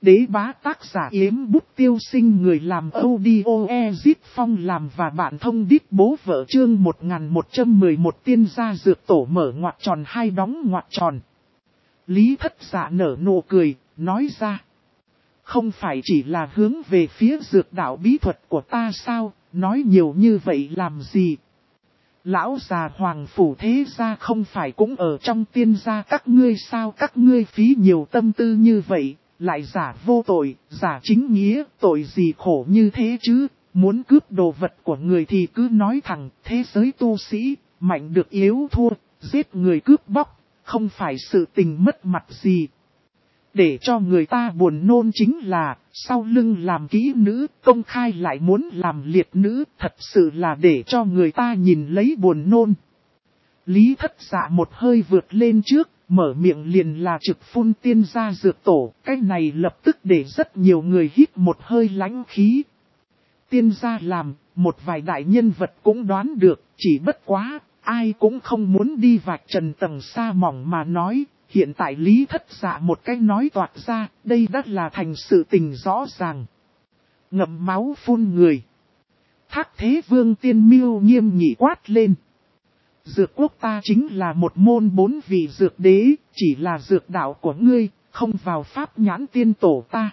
Đế bá tác giả Yếm Bút Tiêu Sinh, người làm audio Ezit Phong làm và bạn thông đít bố vợ, chương 1111 tiên gia dược tổ mở ngoặc tròn hai đóng ngoặc tròn. Lý Thất Dạ nở nụ cười, nói ra. Không phải chỉ là hướng về phía dược đạo bí thuật của ta sao, nói nhiều như vậy làm gì? Lão già Hoàng Phủ thế gia không phải cũng ở trong tiên gia các ngươi sao, các ngươi phí nhiều tâm tư như vậy, lại giả vô tội, giả chính nghĩa, tội gì khổ như thế chứ, muốn cướp đồ vật của người thì cứ nói thẳng, thế giới tu sĩ, mạnh được yếu thua, giết người cướp bóc, không phải sự tình mất mặt gì. Để cho người ta buồn nôn chính là, sau lưng làm kỹ nữ, công khai lại muốn làm liệt nữ, thật sự là để cho người ta nhìn lấy buồn nôn. Lý Thất Dạ một hơi vượt lên trước, mở miệng liền là trực phun tiên gia dược tổ, cái này lập tức để rất nhiều người hít một hơi lãnh khí. Tiên gia làm, một vài đại nhân vật cũng đoán được, chỉ bất quá, ai cũng không muốn đi vạch trần tầng xa mỏng mà nói. Hiện tại Lý Thất Dạ một cái nói toạc ra, đây đã là thành sự tình rõ ràng. Ngậm máu phun người. Thác Thế Vương Tiên Miêu nghiêm nghị quát lên. Dược quốc ta chính là một môn 4 vị dược đế, chỉ là dược đạo của ngươi, không vào pháp nhãn tiên tổ ta.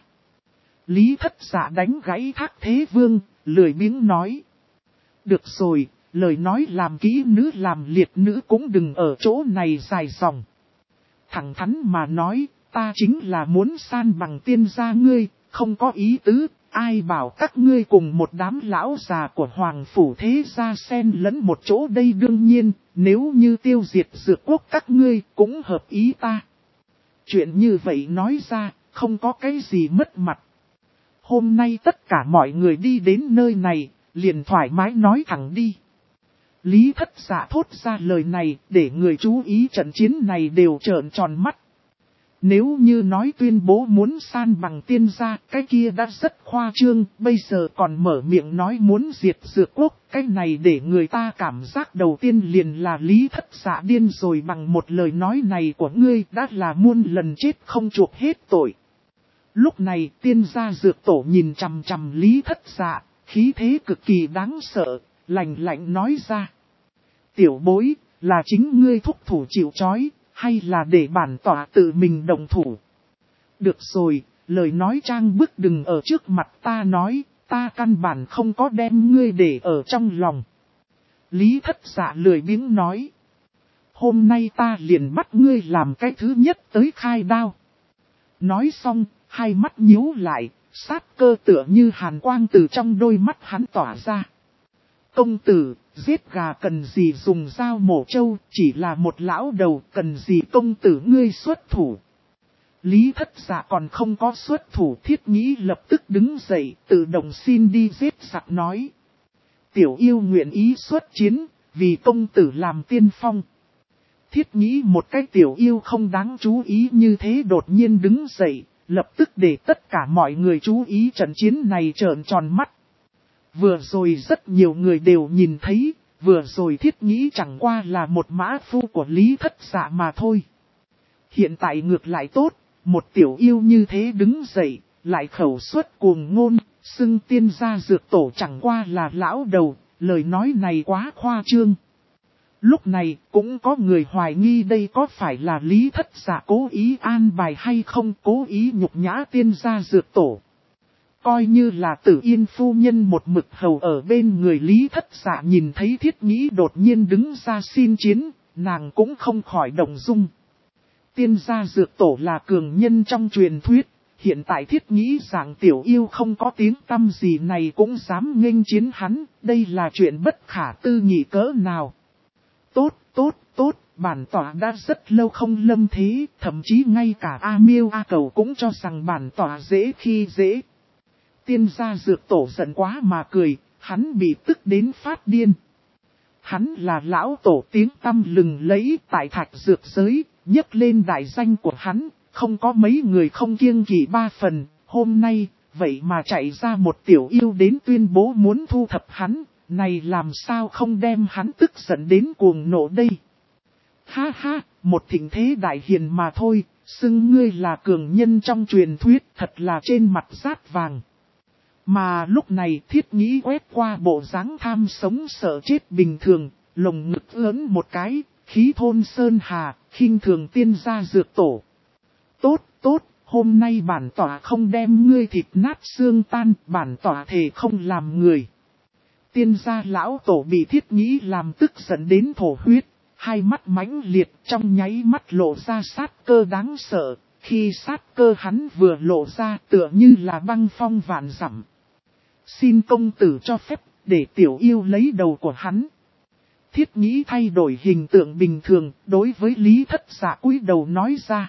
Lý Thất Dạ đánh gãy Thác Thế Vương, lười biếng nói. Được rồi, lời nói làm kỹ nữ làm liệt nữ cũng đừng ở chỗ này dài dòng. Thẳng thắn mà nói, ta chính là muốn san bằng tiên gia ngươi, không có ý tứ, ai bảo các ngươi cùng một đám lão già của Hoàng Phủ thế gia xen lẫn một chỗ đây, đương nhiên, nếu như tiêu diệt dược quốc các ngươi cũng hợp ý ta. Chuyện như vậy nói ra, không có cái gì mất mặt. Hôm nay tất cả mọi người đi đến nơi này, liền thoải mái nói thẳng đi. Lý Thất Dạ thốt ra lời này, để người chú ý trận chiến này đều trợn tròn mắt. Nếu như nói tuyên bố muốn san bằng tiên gia, cái kia đã rất khoa trương, bây giờ còn mở miệng nói muốn diệt dược quốc, cái này để người ta cảm giác đầu tiên liền là Lý Thất Dạ điên rồi, bằng một lời nói này của ngươi đã là muôn lần chết không chuộc hết tội. Lúc này tiên gia dược tổ nhìn chằm chằm Lý Thất Dạ, khí thế cực kỳ đáng sợ, lạnh lạnh nói ra. Tiểu bối, là chính ngươi thúc thủ chịu trói, hay là để bản tỏa tự mình đồng thủ? Được rồi, lời nói trang bức đừng ở trước mặt ta nói, ta căn bản không có đem ngươi để ở trong lòng. Lý Thất Dạ lười biếng nói. Hôm nay ta liền bắt ngươi làm cái thứ nhất tới khai đao. Nói xong, hai mắt nhíu lại, sát cơ tựa như hàn quang từ trong đôi mắt hắn tỏa ra. Công tử, giết gà cần gì dùng dao mổ trâu, chỉ là một lão đầu, cần gì công tử ngươi xuất thủ. Lý Thất Dạ còn không có xuất thủ, Thiết Nhĩ lập tức đứng dậy, tự động xin đi giết giặc nói. Tiểu yêu nguyện ý xuất chiến, vì công tử làm tiên phong. Thiết Nhĩ một cái tiểu yêu không đáng chú ý như thế đột nhiên đứng dậy, lập tức để tất cả mọi người chú ý trận chiến này trợn tròn mắt. Vừa rồi rất nhiều người đều nhìn thấy, vừa rồi Thiết Nhĩ chẳng qua là một mã phu của Lý Thất Dạ mà thôi. Hiện tại ngược lại tốt, một tiểu yêu như thế đứng dậy, lại khẩu suất cuồng ngôn, xưng tiên gia dược tổ chẳng qua là lão đầu, lời nói này quá khoa trương. Lúc này cũng có người hoài nghi đây có phải là Lý Thất Dạ cố ý an bài hay không, cố ý nhục nhã tiên gia dược tổ. Coi như là Tử Yên phu nhân một mực hầu ở bên người Lý Thất Dạ nhìn thấy Thiết Nhĩ đột nhiên đứng ra xin chiến, nàng cũng không khỏi động dung. Tiên gia dược tổ là cường nhân trong truyền thuyết, hiện tại Thiết Nhĩ dạng tiểu yêu không có tiếng tăm gì này cũng dám nghênh chiến hắn, đây là chuyện bất khả tư nghị cỡ nào. Tốt, bản tỏa đã rất lâu không lâm thế, thậm chí ngay cả A Miêu A Cầu cũng cho rằng bản tỏa dễ khi dễ. Tiên gia dược tổ giận quá mà cười, hắn bị tức đến phát điên. Hắn là lão tổ tiếng tăm lừng lẫy tại thạch dược giới, nhấc lên đại danh của hắn, không có mấy người không kiêng kỵ 3 phần, hôm nay, vậy mà chạy ra một tiểu yêu đến tuyên bố muốn thu thập hắn, này làm sao không đem hắn tức giận đến cuồng nộ đây. Ha ha, một thịnh thế đại hiền mà thôi, xưng ngươi là cường nhân trong truyền thuyết, thật là trên mặt rát vàng. Mà lúc này Thiết Nghĩ quét qua bộ dáng tham sống sợ chết bình thường, lồng ngực lớn một cái, khí thôn sơn hà, khinh thường tiên gia dược tổ. Tốt, tốt, hôm nay bản tỏa không đem ngươi thịt nát xương tan, bản tỏa thề không làm người. Tiên gia lão tổ bị Thiết Nghĩ làm tức giận đến thổ huyết, hai mắt mãnh liệt trong nháy mắt lộ ra sát cơ đáng sợ, khi sát cơ hắn vừa lộ ra tựa như là băng phong vạn dặm. Xin công tử cho phép để tiểu yêu lấy đầu của hắn. Thiết Nghĩ thay đổi hình tượng bình thường đối với Lý Thất Dạ cúi đầu nói ra.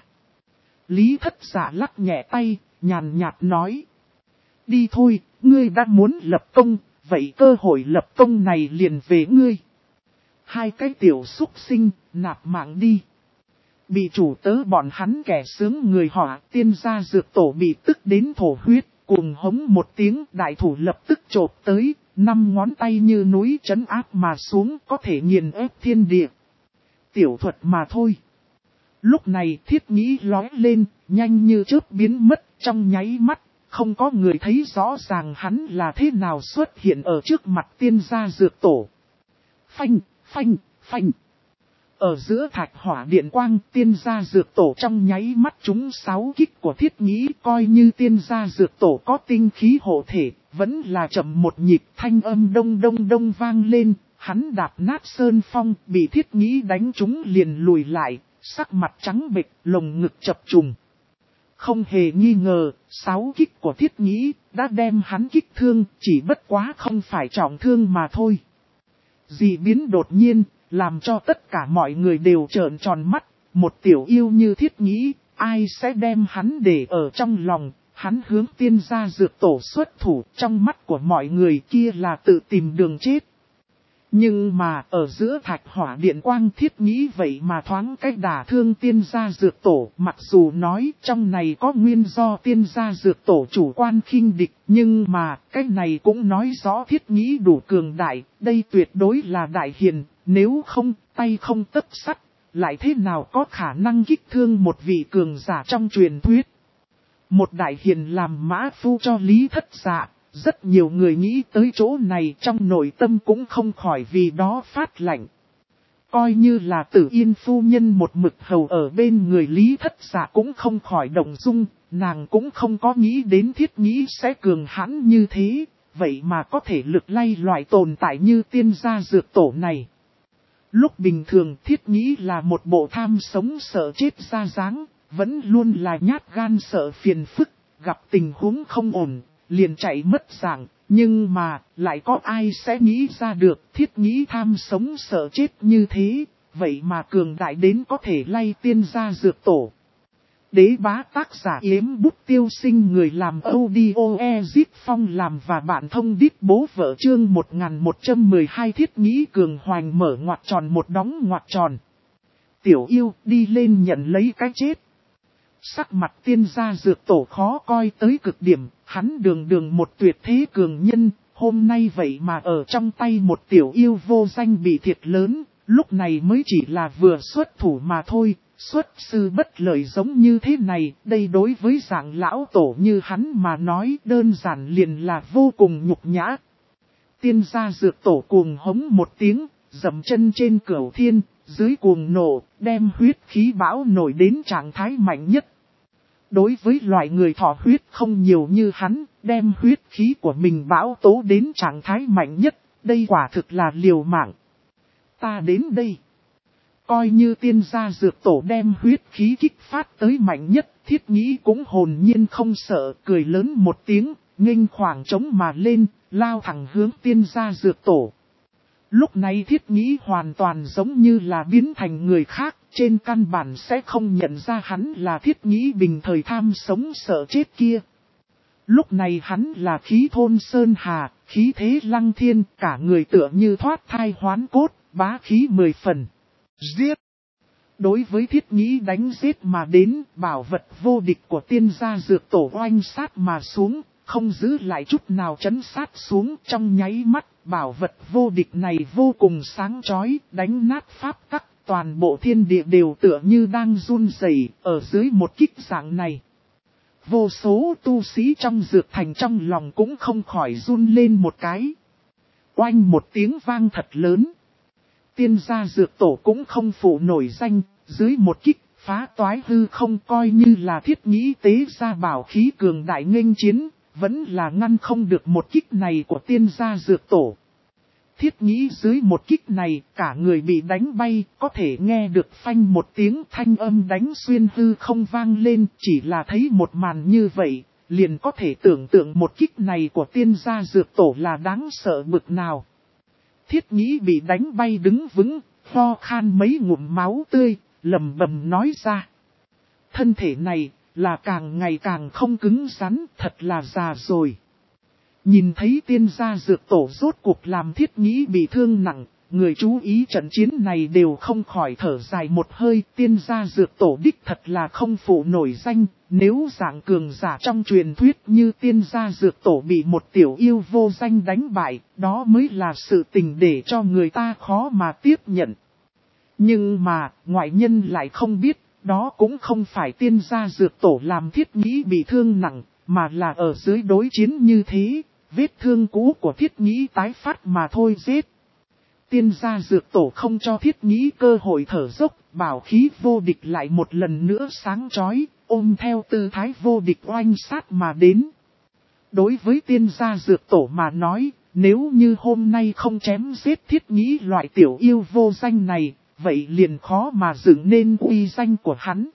Lý Thất Dạ lắc nhẹ tay, nhàn nhạt nói. Đi thôi, ngươi đã muốn lập công, vậy cơ hội lập công này liền về ngươi. Hai cái tiểu xúc sinh, nạp mạng đi. Bị chủ tớ bọn hắn kẻ sướng người họ tiên gia dược tổ bị tức đến thổ huyết, cùng hống một tiếng đại thủ lập tức chộp tới, 5 ngón tay như núi trấn áp mà xuống có thể nghiền ép thiên địa. Tiểu thuật mà thôi. Lúc này Thiết Nghĩ lói lên, nhanh như chớp biến mất trong nháy mắt, không có người thấy rõ ràng hắn là thế nào xuất hiện ở trước mặt tiên gia dược tổ. Phanh, phanh, phanh. Ở giữa thạch hỏa điện quang tiên gia dược tổ trong nháy mắt trúng 6 kích của Thiết Nghĩ, coi như tiên gia dược tổ có tinh khí hộ thể, vẫn là chậm một nhịp thanh âm đông đông đông vang lên, hắn đạp nát sơn phong bị Thiết Nghĩ đánh trúng liền lùi lại, sắc mặt trắng bệch, lồng ngực chập trùng. Không hề nghi ngờ, 6 kích của Thiết Nghĩ đã đem hắn kích thương, chỉ bất quá không phải trọng thương mà thôi. Dị biến đột nhiên, làm cho tất cả mọi người đều trợn tròn mắt, một tiểu yêu như Thiết Nghĩ, ai sẽ đem hắn để ở trong lòng, hắn hướng tiên gia dược tổ xuất thủ, trong mắt của mọi người kia là tự tìm đường chết. Nhưng mà ở giữa thạch hỏa điện quang Thiết Nghĩ vậy mà thoáng cách đả thương tiên gia dược tổ, mặc dù nói trong này có nguyên do tiên gia dược tổ chủ quan khinh địch, nhưng mà cái này cũng nói rõ Thiết Nghĩ đủ cường đại, đây tuyệt đối là đại hiền, nếu không tay không tấc sắt, lại thế nào có khả năng kích thương một vị cường giả trong truyền thuyết. Một đại hiền làm mã phu cho Lý Thất Dạ. Rất nhiều người nghĩ tới chỗ này trong nội tâm cũng không khỏi vì đó phát lạnh. Coi như là Tử Yên phu nhân một mực hầu ở bên người Lý Thất Dạ cũng không khỏi động dung, nàng cũng không có nghĩ đến Thiết Nghĩ sẽ cường hãn như thế, vậy mà có thể lực lay loại tồn tại như tiên gia dược tổ này. Lúc bình thường Thiết Nghĩ là một bộ tham sống sợ chết ra dáng, vẫn luôn là nhát gan sợ phiền phức, gặp tình huống không ổn liền chạy mất dạng, nhưng mà, lại có ai sẽ nghĩ ra được Thiết Nghĩ tham sống sợ chết như thế, vậy mà cường đại đến có thể lay tiên gia dược tổ. Đế bá tác giả Yếm Bút Tiêu Sinh, người làm audio Ezip Phong làm và bạn thông đít bố vợ chương 1112 Thiết Nghĩ cường hoành mở ngoặc tròn một đóng ngoặc tròn. Tiểu yêu đi lên nhận lấy cái chết. Sắc mặt tiên gia dược tổ khó coi tới cực điểm, hắn đường một tuyệt thế cường nhân, hôm nay vậy mà ở trong tay một tiểu yêu vô danh bị thiệt lớn, lúc này mới chỉ là vừa xuất thủ mà thôi, xuất sư bất lợi giống như thế này, đây đối với dạng lão tổ như hắn mà nói đơn giản liền là vô cùng nhục nhã. Tiên gia dược tổ cuồng hống một tiếng, dậm chân trên cửu thiên, dưới cuồng nổ, đem huyết khí bão nổi đến trạng thái mạnh nhất. Đối với loại người thọ huyết không nhiều như hắn, đem huyết khí của mình bão tố đến trạng thái mạnh nhất, đây quả thực là liều mạng. Ta đến đây. Coi như tiên gia dược tổ đem huyết khí kích phát tới mạnh nhất, Thiết Nghĩ cũng hồn nhiên không sợ, cười lớn một tiếng, nghênh khoảng trống mà lên, lao thẳng hướng tiên gia dược tổ. Lúc này Thiết Nghĩ hoàn toàn giống như là biến thành người khác, trên căn bản sẽ không nhận ra hắn là Thiết Nghĩ bình thời tham sống sợ chết kia. Lúc này hắn là khí thôn sơn hà, khí thế lăng thiên, cả người tựa như thoát thai hoán cốt, bá khí 10 phần. Giết! Đối với Thiết Nghĩ đánh giết mà đến, bảo vật vô địch của tiên gia dược tổ oanh sát mà xuống, không giữ lại chút nào chấn sát xuống trong nháy mắt. Bảo vật vô địch này vô cùng sáng chói, đánh nát pháp tắc, toàn bộ thiên địa đều tựa như đang run rẩy ở dưới một kích dạng này. Vô số tu sĩ trong dược thành trong lòng cũng không khỏi run lên một cái. Oanh một tiếng vang thật lớn. Tiên gia dược tổ cũng không phụ nổi danh, dưới một kích phá toái hư không coi như là thiết nghĩ tế gia bảo khí cường đại nghênh chiến, vẫn là ngăn không được một kích này của tiên gia dược tổ. Thiết nghĩ dưới một kích này, cả người bị đánh bay, có thể nghe được phanh một tiếng thanh âm đánh xuyên hư không vang lên, chỉ là thấy một màn như vậy, liền có thể tưởng tượng một kích này của tiên gia dược tổ là đáng sợ bực nào. Thiết nghĩ bị đánh bay đứng vững, ho khan mấy ngụm máu tươi, lầm bầm nói ra. Thân thể này, là càng ngày càng không cứng rắn, thật là già rồi. Nhìn thấy tiên gia dược tổ rốt cuộc làm thiết nghĩ bị thương nặng, người chú ý trận chiến này đều không khỏi thở dài một hơi. Tiên gia dược tổ đích thật là không phụ nổi danh, nếu dạng cường giả trong truyền thuyết như tiên gia dược tổ bị một tiểu yêu vô danh đánh bại, đó mới là sự tình để cho người ta khó mà tiếp nhận. Nhưng mà, ngoại nhân lại không biết, đó cũng không phải tiên gia dược tổ làm thiết nghĩ bị thương nặng, mà là ở dưới đối chiến như thế. Vết thương cũ của thiết nghĩ tái phát mà thôi giết. Tiên gia dược tổ không cho thiết nghĩ cơ hội thở dốc, bảo khí vô địch lại một lần nữa sáng chói, ôm theo tư thái vô địch oanh sát mà đến. Đối với tiên gia dược tổ mà nói, nếu như hôm nay không chém giết thiết nghĩ loại tiểu yêu vô danh này, vậy liền khó mà dựng nên uy danh của hắn.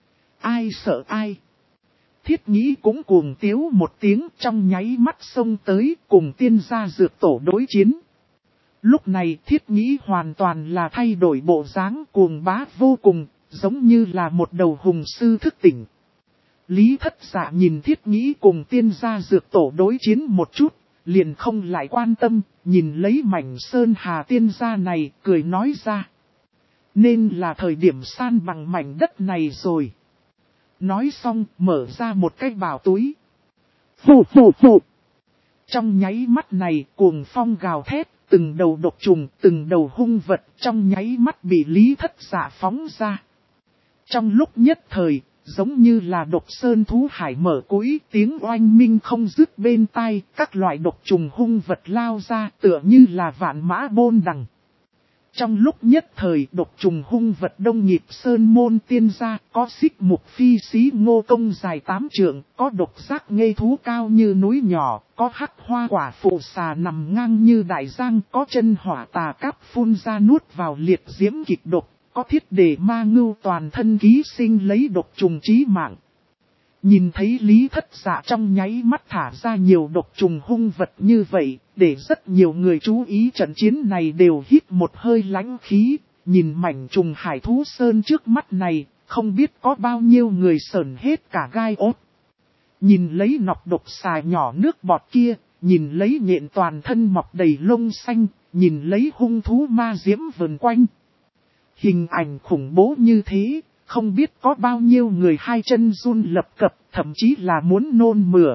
Ai sợ ai? Thiết nghĩ cũng cuồng tiếu một tiếng trong nháy mắt xông tới cùng tiên gia dược tổ đối chiến. Lúc này thiết nghĩ hoàn toàn là thay đổi bộ dáng cuồng bá vô cùng, giống như là một đầu hùng sư thức tỉnh. Lý Thất Dạ nhìn thiết nghĩ cùng tiên gia dược tổ đối chiến một chút, liền không lại quan tâm, nhìn lấy mảnh sơn hà tiên gia này cười nói ra. Nên là thời điểm san bằng mảnh đất này rồi. Nói xong mở ra một cái bảo túi. Phù phù phù. Trong nháy mắt này cuồng phong gào thét, từng đầu độc trùng, từng đầu hung vật trong nháy mắt bị Lý Thất Dạ phóng ra. Trong lúc nhất thời, giống như là độc sơn thú hải mở cối, tiếng oanh minh không dứt bên tai, các loại độc trùng hung vật lao ra tựa như là vạn mã bôn đằng. Trong lúc nhất thời độc trùng hung vật đông nhịp sơn môn tiên gia, có xích mục phi xí ngô công dài 8 trượng, có độc giác ngây thú cao như núi nhỏ, có hắc hoa quả phụ xà nằm ngang như đại giang, có chân hỏa tà cáp phun ra nuốt vào liệt diễm kịch độc, có thiết đề ma ngưu toàn thân ký sinh lấy độc trùng chí mạng. Nhìn thấy Lý Thất Dạ trong nháy mắt thả ra nhiều độc trùng hung vật như vậy, để rất nhiều người chú ý trận chiến này đều hít một hơi lãnh khí, nhìn mảnh trùng hải thú sơn trước mắt này, không biết có bao nhiêu người sởn hết cả gai ốt. Nhìn lấy nọc độc xà nhỏ nước bọt kia, nhìn lấy nhện toàn thân mọc đầy lông xanh, nhìn lấy hung thú ma diễm vần quanh. Hình ảnh khủng bố như thế. Không biết có bao nhiêu người hai chân run lập cập, thậm chí là muốn nôn mửa.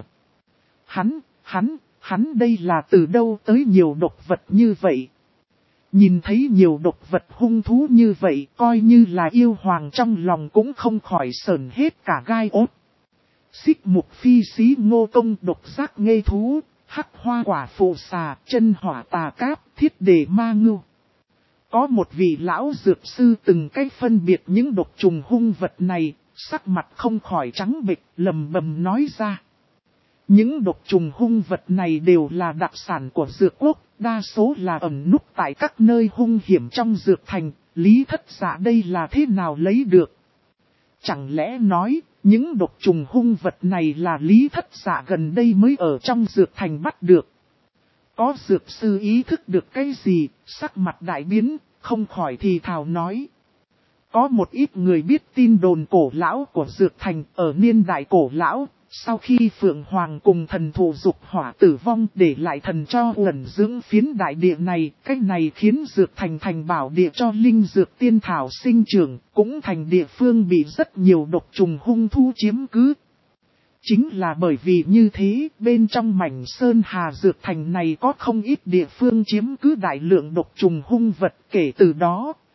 Hắn đây là từ đâu tới nhiều độc vật như vậy? Nhìn thấy nhiều độc vật hung thú như vậy, coi như là yêu hoàng trong lòng cũng không khỏi sởn hết cả gai ốt. Xích mục phi xí ngô công độc giác ngây thú, hắc hoa quả phụ xà, chân hỏa tà cáp, thiết đề ma ngưu. Có một vị lão dược sư từng cách phân biệt những độc trùng hung vật này, sắc mặt không khỏi trắng bệch, lầm bầm nói ra. Những độc trùng hung vật này đều là đặc sản của dược quốc, đa số là ẩn núp tại các nơi hung hiểm trong dược thành, Lý Thất Dạ đây là thế nào lấy được? Chẳng lẽ nói, những độc trùng hung vật này là Lý Thất Dạ gần đây mới ở trong dược thành bắt được? Có dược sư ý thức được cái gì, sắc mặt đại biến, không khỏi thì thào nói. Có một ít người biết tin đồn cổ lão của dược thành ở niên đại cổ lão, sau khi Phượng Hoàng cùng thần thụ dục hỏa tử vong để lại thần cho ẩn dưỡng phiến đại địa này, cách này khiến dược thành thành bảo địa cho linh dược tiên thảo sinh trưởng, cũng thành địa phương bị rất nhiều độc trùng hung thú chiếm cứ. Chính là bởi vì như thế, bên trong mảnh sơn hà dược thành này có không ít địa phương chiếm cứ đại lượng độc trùng hung vật, kể từ đó,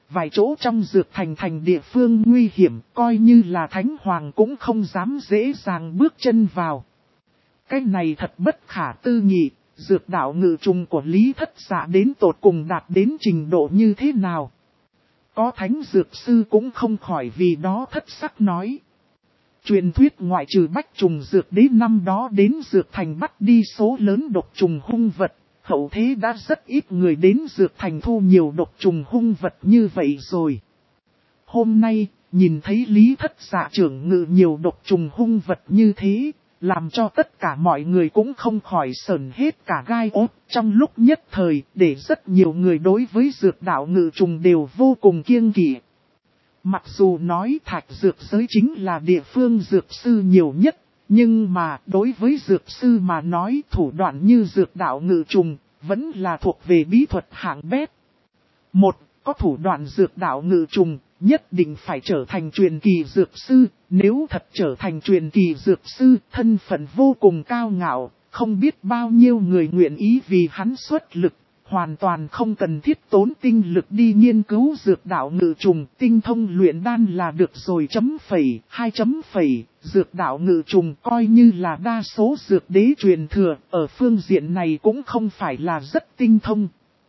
vài chỗ trong dược thành địa phương nguy hiểm, coi như là thánh hoàng cũng không dám dễ dàng bước chân vào. Cái này thật bất khả tư nghị, dược đạo ngự trùng của Lý Thất Dạ đến tột cùng đạt đến trình độ như thế nào. Có thánh dược sư cũng không khỏi vì đó thất sắc nói. Truyền thuyết ngoại trừ bách trùng dược đế năm đó đến dược thành bắt đi số lớn độc trùng hung vật, hậu thế đã rất ít người đến dược thành thu nhiều độc trùng hung vật như vậy rồi. Hôm nay, nhìn thấy Lý Thất Dạ trưởng ngự nhiều độc trùng hung vật như thế, làm cho tất cả mọi người cũng không khỏi sởn hết cả gai ốt. Trong lúc nhất thời, để rất nhiều người đối với dược đạo ngự trùng đều vô cùng kiêng kỵ. Mặc dù nói thạch dược giới chính là địa phương dược sư nhiều nhất, nhưng mà đối với dược sư mà nói thủ đoạn như dược đạo ngự trùng, vẫn là thuộc về bí thuật hạng bét. Một, có thủ đoạn dược đạo ngự trùng, nhất định phải trở thành truyền kỳ dược sư, nếu thật trở thành truyền kỳ dược sư, thân phận vô cùng cao ngạo, không biết bao nhiêu người nguyện ý vì hắn xuất lực. Hoàn toàn không cần thiết tốn tinh lực đi nghiên cứu dược đạo ngự trùng, tinh thông luyện đan là được rồi . 2. Dược đạo ngự trùng coi như là đa số dược đế truyền thừa, ở phương diện này cũng không phải là rất tinh thông.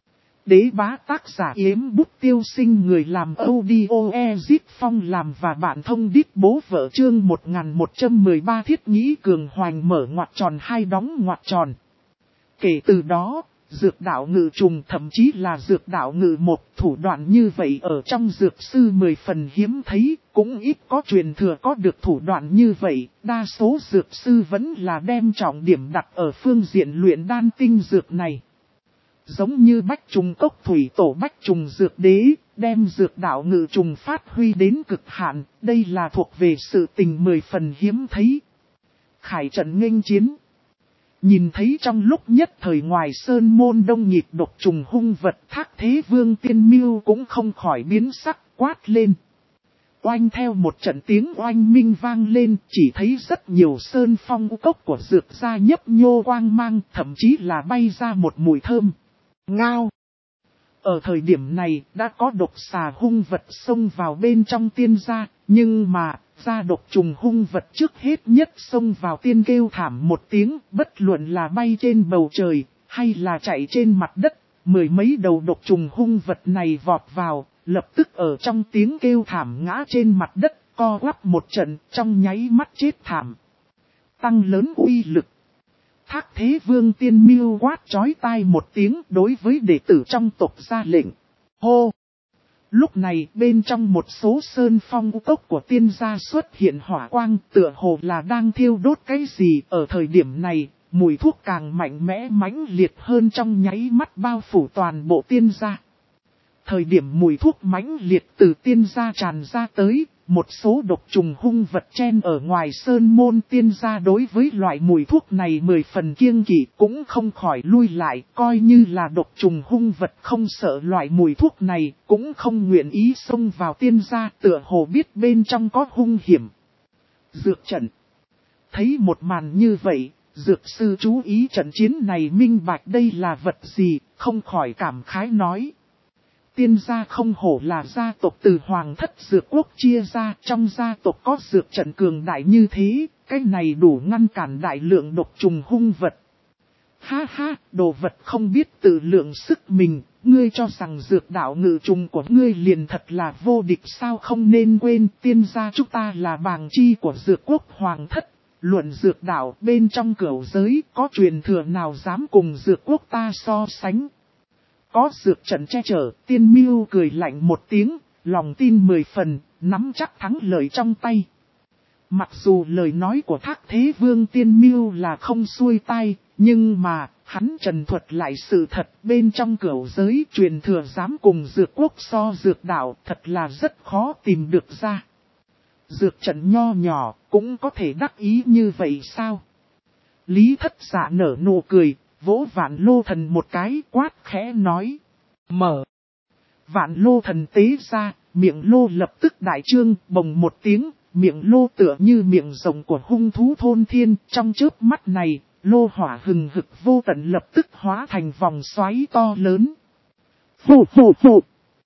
Đế bá tác giả Yếm Bút Tiêu Sinh, người làm audio Ezit Phong làm và bạn thông đít bố vợ, chương 1113 thiết nghĩ cường hoành mở ngoặc tròn hai đóng ngoặc tròn. Kể từ đó, dược đạo ngự trùng thậm chí là dược đạo ngự một thủ đoạn như vậy ở trong dược sư 10 phần hiếm thấy, cũng ít có truyền thừa có được thủ đoạn như vậy, đa số dược sư vẫn là đem trọng điểm đặt ở phương diện luyện đan tinh dược này. Giống như bách trùng cốc thủy tổ bách trùng dược đế, đem dược đạo ngự trùng phát huy đến cực hạn, đây là thuộc về sự tình 10 phần hiếm thấy. Khải trận nghênh chiến. Nhìn thấy trong lúc nhất thời ngoài sơn môn đông nhịp độc trùng hung vật, Thác Thế Vương Tiên Miêu cũng không khỏi biến sắc, quát lên. Oanh, theo một trận tiếng oanh minh vang lên, chỉ thấy rất nhiều sơn phong cốc của dược gia nhấp nhô quang mang, thậm chí là bay ra một mùi thơm. Ngao! Ở thời điểm này, đã có độc xà hung vật xông vào bên trong tiên gia, nhưng mà, gia độc trùng hung vật trước hết nhất xông vào tiên kêu thảm một tiếng, bất luận là bay trên bầu trời, hay là chạy trên mặt đất, mười mấy đầu độc trùng hung vật này vọt vào, lập tức ở trong tiếng kêu thảm ngã trên mặt đất, co quắp một trận, trong nháy mắt chết thảm. Tăng lớn uy lực. Thác Thế Vương Tiên Miêu quát chói tai một tiếng đối với đệ tử trong tộc ra lệnh. Hô! Lúc này bên trong một số sơn phong cốc của tiên gia xuất hiện hỏa quang, tựa hồ là đang thiêu đốt cái gì. Ở thời điểm này, mùi thuốc càng mạnh mẽ mãnh liệt hơn, trong nháy mắt bao phủ toàn bộ tiên gia. Thời điểm mùi thuốc mãnh liệt từ tiên gia tràn ra tới, một số độc trùng hung vật chen ở ngoài sơn môn tiên gia đối với loại mùi thuốc này 10 phần kiêng kỵ, cũng không khỏi lui lại, coi như là độc trùng hung vật không sợ loại mùi thuốc này, cũng không nguyện ý xông vào tiên gia, tựa hồ biết bên trong có hung hiểm. Dược trận. Thấy một màn như vậy, dược sư chú ý trận chiến này minh bạch đây là vật gì, không khỏi cảm khái nói. Tiên gia không hổ là gia tộc từ hoàng thất dược quốc chia ra, trong gia tộc có dược trận cường đại như thế, cái này đủ ngăn cản đại lượng độc trùng hung vật. Ha ha, đồ vật không biết tự lượng sức mình, ngươi cho rằng dược đạo ngự trùng của ngươi liền thật là vô địch sao? Không nên quên tiên gia chúng ta là bàng chi của dược quốc hoàng thất. Luận dược đạo bên trong cửu giới có truyền thừa nào dám cùng dược quốc ta so sánh. Có dược trận che chở, Tiên Miêu cười lạnh một tiếng, lòng tin 10 phần, nắm chắc thắng lợi trong tay. Mặc dù lời nói của Thác Thế Vương Tiên Miêu là không xuôi tai, nhưng mà, hắn trần thuật lại sự thật, bên trong cửu giới truyền thừa dám cùng dược quốc so dược đạo, thật là rất khó tìm được ra. Dược trận nho nhỏ, cũng có thể đắc ý như vậy sao? Lý Thất Dạ nở nụ cười, vỗ Vạn Lô Thần một cái, quát khẽ nói. Mở. Vạn Lô Thần tế ra, miệng lô lập tức đại trương, bồng một tiếng, miệng lô tựa như miệng rồng của hung thú thôn thiên. Trong chớp mắt này, lô hỏa hừng hực vô tận lập tức hóa thành vòng xoáy to lớn. Phù phù phù.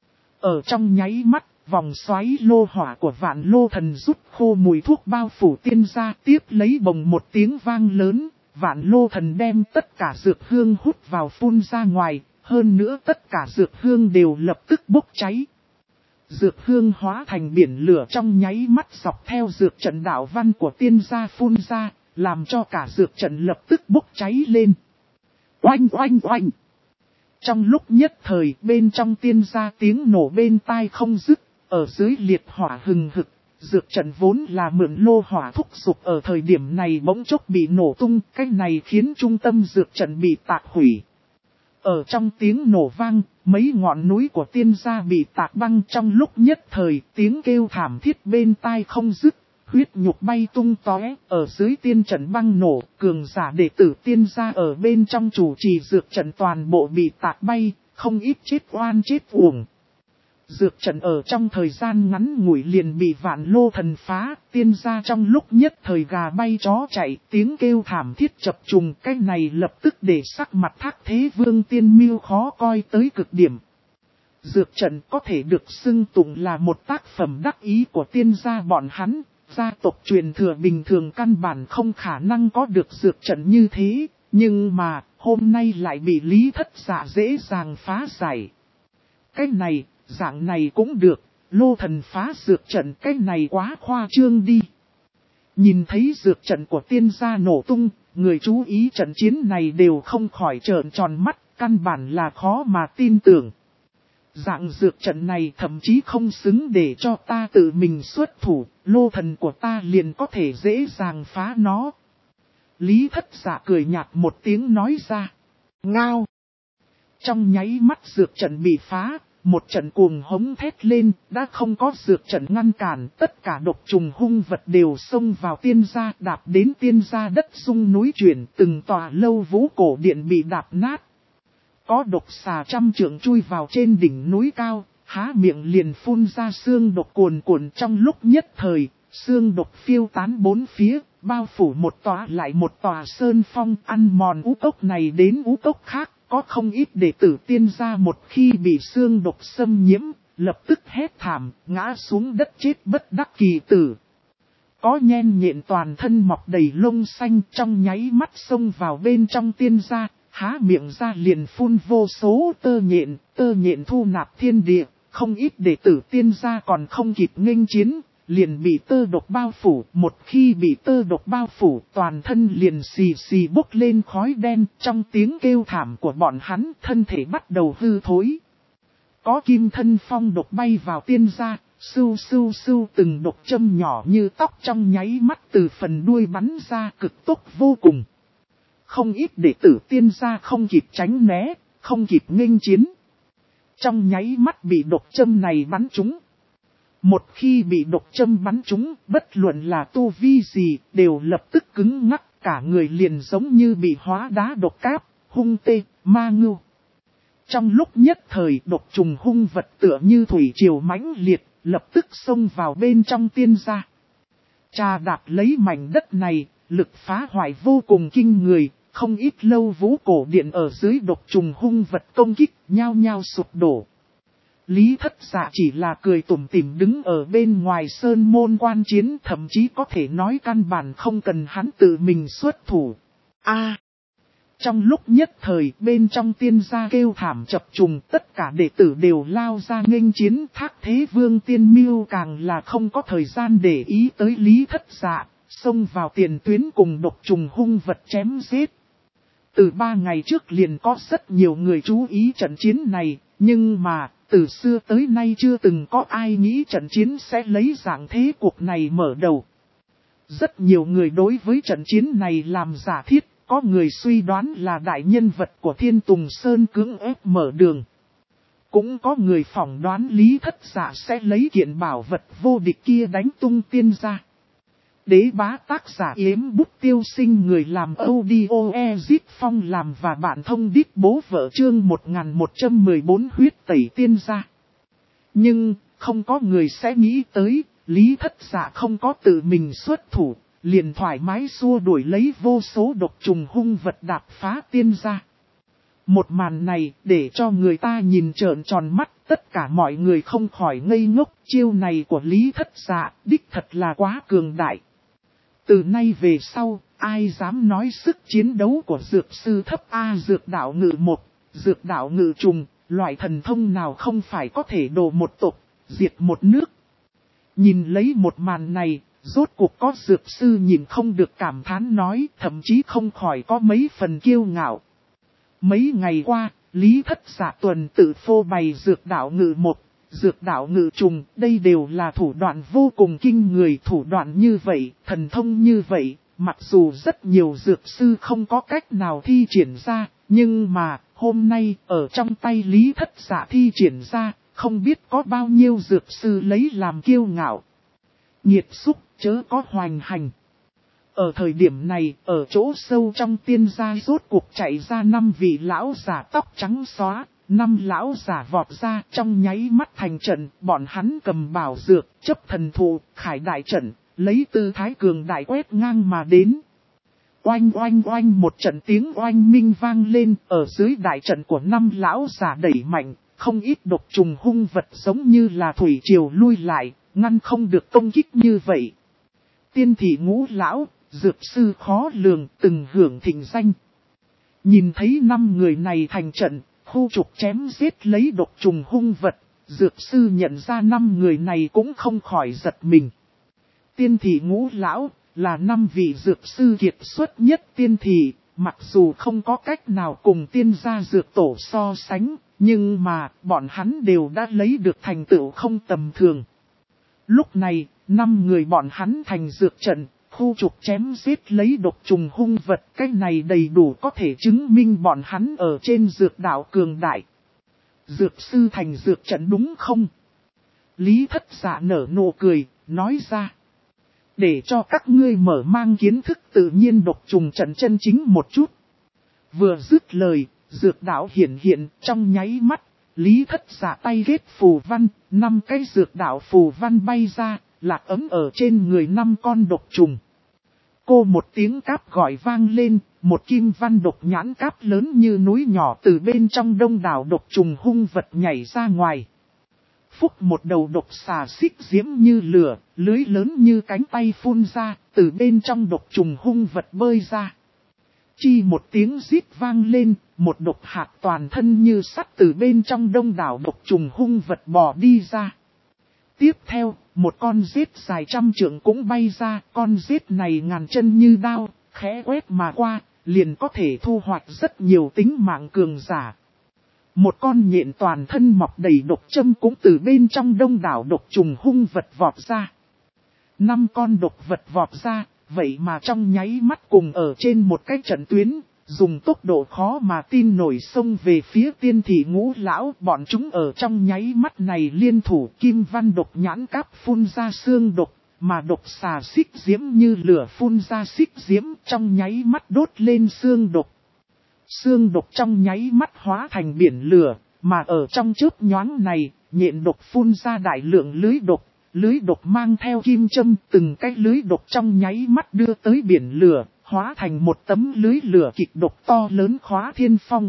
Ở trong nháy mắt, vòng xoáy lô hỏa của Vạn Lô Thần rút khô mùi thuốc bao phủ tiên gia, tiếp lấy bồng một tiếng vang lớn, Vạn Lô Thần đem tất cả dược hương hút vào phun ra ngoài, hơn nữa tất cả dược hương đều lập tức bốc cháy. Dược hương hóa thành biển lửa trong nháy mắt dọc theo dược trận đạo văn của tiên gia phun ra, làm cho cả dược trận lập tức bốc cháy lên. Oanh oanh oanh! Trong lúc nhất thời bên trong tiên gia tiếng nổ bên tai không dứt, ở dưới liệt hỏa hừng hực, dược trận vốn là mượn lô hỏa thúc giục ở thời điểm này bỗng chốc bị nổ tung, cái này khiến trung tâm dược trận bị tạc hủy. Ở trong tiếng nổ vang, mấy ngọn núi của tiên gia bị tạc băng trong lúc nhất thời, tiếng kêu thảm thiết bên tai không dứt, huyết nhục bay tung tóe, ở dưới tiên trận băng nổ, cường giả đệ tử tiên gia ở bên trong chủ trì dược trận toàn bộ bị tạc bay, không ít chết oan chết uổng. Dược trận ở trong thời gian ngắn ngủi liền bị Vạn Lô Thần phá, tiên gia trong lúc nhất thời gà bay chó chạy, tiếng kêu thảm thiết chập trùng, cái này lập tức để sắc mặt Thác Thế Vương Tiên Miêu khó coi tới cực điểm. Dược trận có thể được xưng tụng là một tác phẩm đắc ý của tiên gia bọn hắn, gia tộc truyền thừa bình thường căn bản không khả năng có được dược trận như thế, nhưng mà hôm nay lại bị Lý Thất Dạ dễ dàng phá giải. Cái này, dạng này cũng được, Lô Thần phá dược trận, cái này quá khoa trương đi. Nhìn thấy dược trận của tiên gia nổ tung, người chú ý trận chiến này đều không khỏi trợn tròn mắt, căn bản là khó mà tin tưởng. Dạng dược trận này thậm chí không xứng để cho ta tự mình xuất thủ, Lô Thần của ta liền có thể dễ dàng phá nó. Lý Thất Dạ cười nhạt một tiếng nói ra. Ngao! Trong nháy mắt dược trận bị phá, một trận cuồng hống thét lên, đã không có dược trận ngăn cản, tất cả độc trùng hung vật đều xông vào tiên gia, đạp đến tiên gia đất rung núi chuyển, từng tòa lâu vũ cổ điện bị đạp nát. Có độc xà trăm trượng chui vào trên đỉnh núi cao, há miệng liền phun ra xương độc cuồn cuộn trong lúc nhất thời, xương độc phiêu tán bốn phía, bao phủ một tòa lại một tòa sơn phong, ăn mòn ú cốc này đến ú cốc khác. Có không ít đệ tử tiên gia một khi bị xương độc xâm nhiễm, lập tức hét thảm, ngã xuống đất chết bất đắc kỳ tử. Có nhen nhện toàn thân mọc đầy lông xanh trong nháy mắt xông vào bên trong tiên gia, há miệng ra liền phun vô số tơ nhện thu nạp thiên địa, không ít đệ tử tiên gia còn không kịp nghênh chiến. Liền bị tơ độc bao phủ, một khi bị tơ độc bao phủ, toàn thân liền xì xì bốc lên khói đen, trong tiếng kêu thảm của bọn hắn, thân thể bắt đầu hư thối. Có kim thân phong độc bay vào tiên gia, sưu sưu sưu từng độc châm nhỏ như tóc trong nháy mắt từ phần đuôi bắn ra cực tốc vô cùng. Không ít đệ tử tiên gia không kịp tránh né, không kịp nghênh chiến. Trong nháy mắt bị độc châm này bắn trúng. Một khi bị độc châm bắn trúng, bất luận là tu vi gì, đều lập tức cứng ngắc, cả người liền giống như bị hóa đá độc cáp, hung tê, ma ngưu. Trong lúc nhất thời độc trùng hung vật tựa như thủy triều mãnh liệt, lập tức xông vào bên trong tiên gia. Trà đạp lấy mảnh đất này, lực phá hoại vô cùng kinh người, không ít lâu vũ cổ điện ở dưới độc trùng hung vật công kích, nhao nhao sụp đổ. Lý Thất Dạ chỉ là cười tủm tỉm đứng ở bên ngoài sơn môn quan chiến, thậm chí có thể nói căn bản không cần hắn tự mình xuất thủ. Trong lúc nhất thời bên trong tiên gia kêu thảm chập trùng, tất cả đệ tử đều lao ra nghênh chiến. Thác Thế Vương Tiên Miêu càng là không có thời gian để ý tới Lý Thất Dạ, xông vào tiền tuyến cùng độc trùng hung vật chém giết. Từ 3 ngày trước liền có rất nhiều người chú ý trận chiến này, nhưng mà từ xưa tới nay chưa từng có ai nghĩ trận chiến sẽ lấy dạng thế cuộc này mở đầu. Rất nhiều người đối với trận chiến này làm giả thiết, có người suy đoán là đại nhân vật của Thiên Tùng Sơn cưỡng ép mở đường. Cũng có người phỏng đoán Lý Thất Dạ sẽ lấy kiện bảo vật vô địch kia đánh tung tiên gia. Đế bá tác giả Yếm Bút Tiêu Sinh, người làm audio Ezit Phong làm và bạn thông đít bố vợ chương 1114 huyết tẩy tiên gia. Nhưng, không có người sẽ nghĩ tới, Lý Thất Dạ không có tự mình xuất thủ, liền thoải mái xua đuổi lấy vô số độc trùng hung vật đạp phá tiên gia. Một màn này để cho người ta nhìn trợn tròn mắt, tất cả mọi người không khỏi ngây ngốc. Chiêu này của Lý Thất Dạ đích thật là quá cường đại. Từ nay về sau, ai dám nói sức chiến đấu của dược sư thấp A dược đạo ngự một, dược đạo ngự trùng, loại thần thông nào không phải có thể đổ một tộc, diệt một nước. Nhìn lấy một màn này, rốt cuộc có dược sư nhìn không được cảm thán nói, thậm chí không khỏi có mấy phần kiêu ngạo. Mấy ngày qua, Lý Thất Dạ tuần tự phô bày dược đạo ngự một, dược đạo ngự trùng, đây đều là thủ đoạn vô cùng kinh người. Thủ đoạn như vậy, thần thông như vậy, mặc dù rất nhiều dược sư không có cách nào thi triển ra, nhưng mà, hôm nay, ở trong tay Lý Thất Dạ thi triển ra, không biết có bao nhiêu dược sư lấy làm kiêu ngạo. Nhiệt xúc, chớ có hoành hành. Ở thời điểm này, ở chỗ sâu trong tiên gia rốt cuộc chạy ra 5 vị lão giả tóc trắng xóa, 5 lão giả vọt ra trong nháy mắt thành trận, bọn hắn cầm bảo dược, chấp thần thụ, khải đại trận, lấy tư thái cường đại quét ngang mà đến. Oanh oanh oanh, một trận tiếng oanh minh vang lên, ở dưới đại trận của 5 lão giả đẩy mạnh, không ít độc trùng hung vật giống như là thủy triều lui lại, ngăn không được công kích như vậy. Tiên thị Ngũ lão, dược sư khó lường, từng hưởng thịnh danh. Nhìn thấy 5 người này thành trận, khu trục chém giết lấy độc trùng hung vật, dược sư nhận ra 5 người này cũng không khỏi giật mình. Tiên thị Ngũ lão là 5 vị dược sư kiệt xuất nhất tiên thị, mặc dù không có cách nào cùng tiên gia dược tổ so sánh, nhưng mà bọn hắn đều đã lấy được thành tựu không tầm thường. Lúc này, 5 người bọn hắn thành dược trận, khu trục chém giết lấy độc trùng hung vật, cái này đầy đủ có thể chứng minh bọn hắn ở trên dược đạo cường đại. Dược sư thành dược trận đúng không? Lý Thất Dạ nở nụ cười, nói ra. Để cho các ngươi mở mang kiến thức tự nhiên độc trùng trận chân chính một chút. Vừa dứt lời, dược đạo hiển hiện trong nháy mắt, Lý Thất Dạ tay ghét phù văn, 5 cái dược đạo phù văn bay ra, lạc ấm ở trên người 5 con độc trùng. Cô một tiếng cáp gọi vang lên, một kim văn độc nhãn cáp lớn như núi nhỏ từ bên trong đông đảo độc trùng hung vật nhảy ra ngoài. Phúc một đầu độc xà xích diễm như lửa, lưới lớn như cánh tay phun ra, từ bên trong độc trùng hung vật bơi ra. Chi một tiếng rít vang lên, một độc hạt toàn thân như sắt từ bên trong đông đảo độc trùng hung vật bò đi ra. Tiếp theo, một con rết dài 100 trượng cũng bay ra, con rết này ngàn chân như đao, khẽ quét mà qua, liền có thể thu hoạch rất nhiều tính mạng cường giả. Một con nhện toàn thân mọc đầy độc châm cũng từ bên trong đông đảo độc trùng hung vật vọt ra. 5 con độc vật vọt ra, vậy mà trong nháy mắt cùng ở trên một cái trận tuyến, dùng tốc độ khó mà tin nổi xông về phía tiên thị Ngũ lão. Bọn chúng ở trong nháy mắt này liên thủ, kim văn độc nhãn cáp phun ra xương độc, mà độc xà xích diễm như lửa phun ra xích diễm, trong nháy mắt đốt lên xương độc. Xương độc trong nháy mắt hóa thành biển lửa, mà ở trong chớp nhoáng này, nhện độc phun ra đại lượng lưới độc mang theo kim châm, từng cái lưới độc trong nháy mắt đưa tới biển lửa, hóa thành một tấm lưới lửa kịch độc to lớn khóa thiên phong.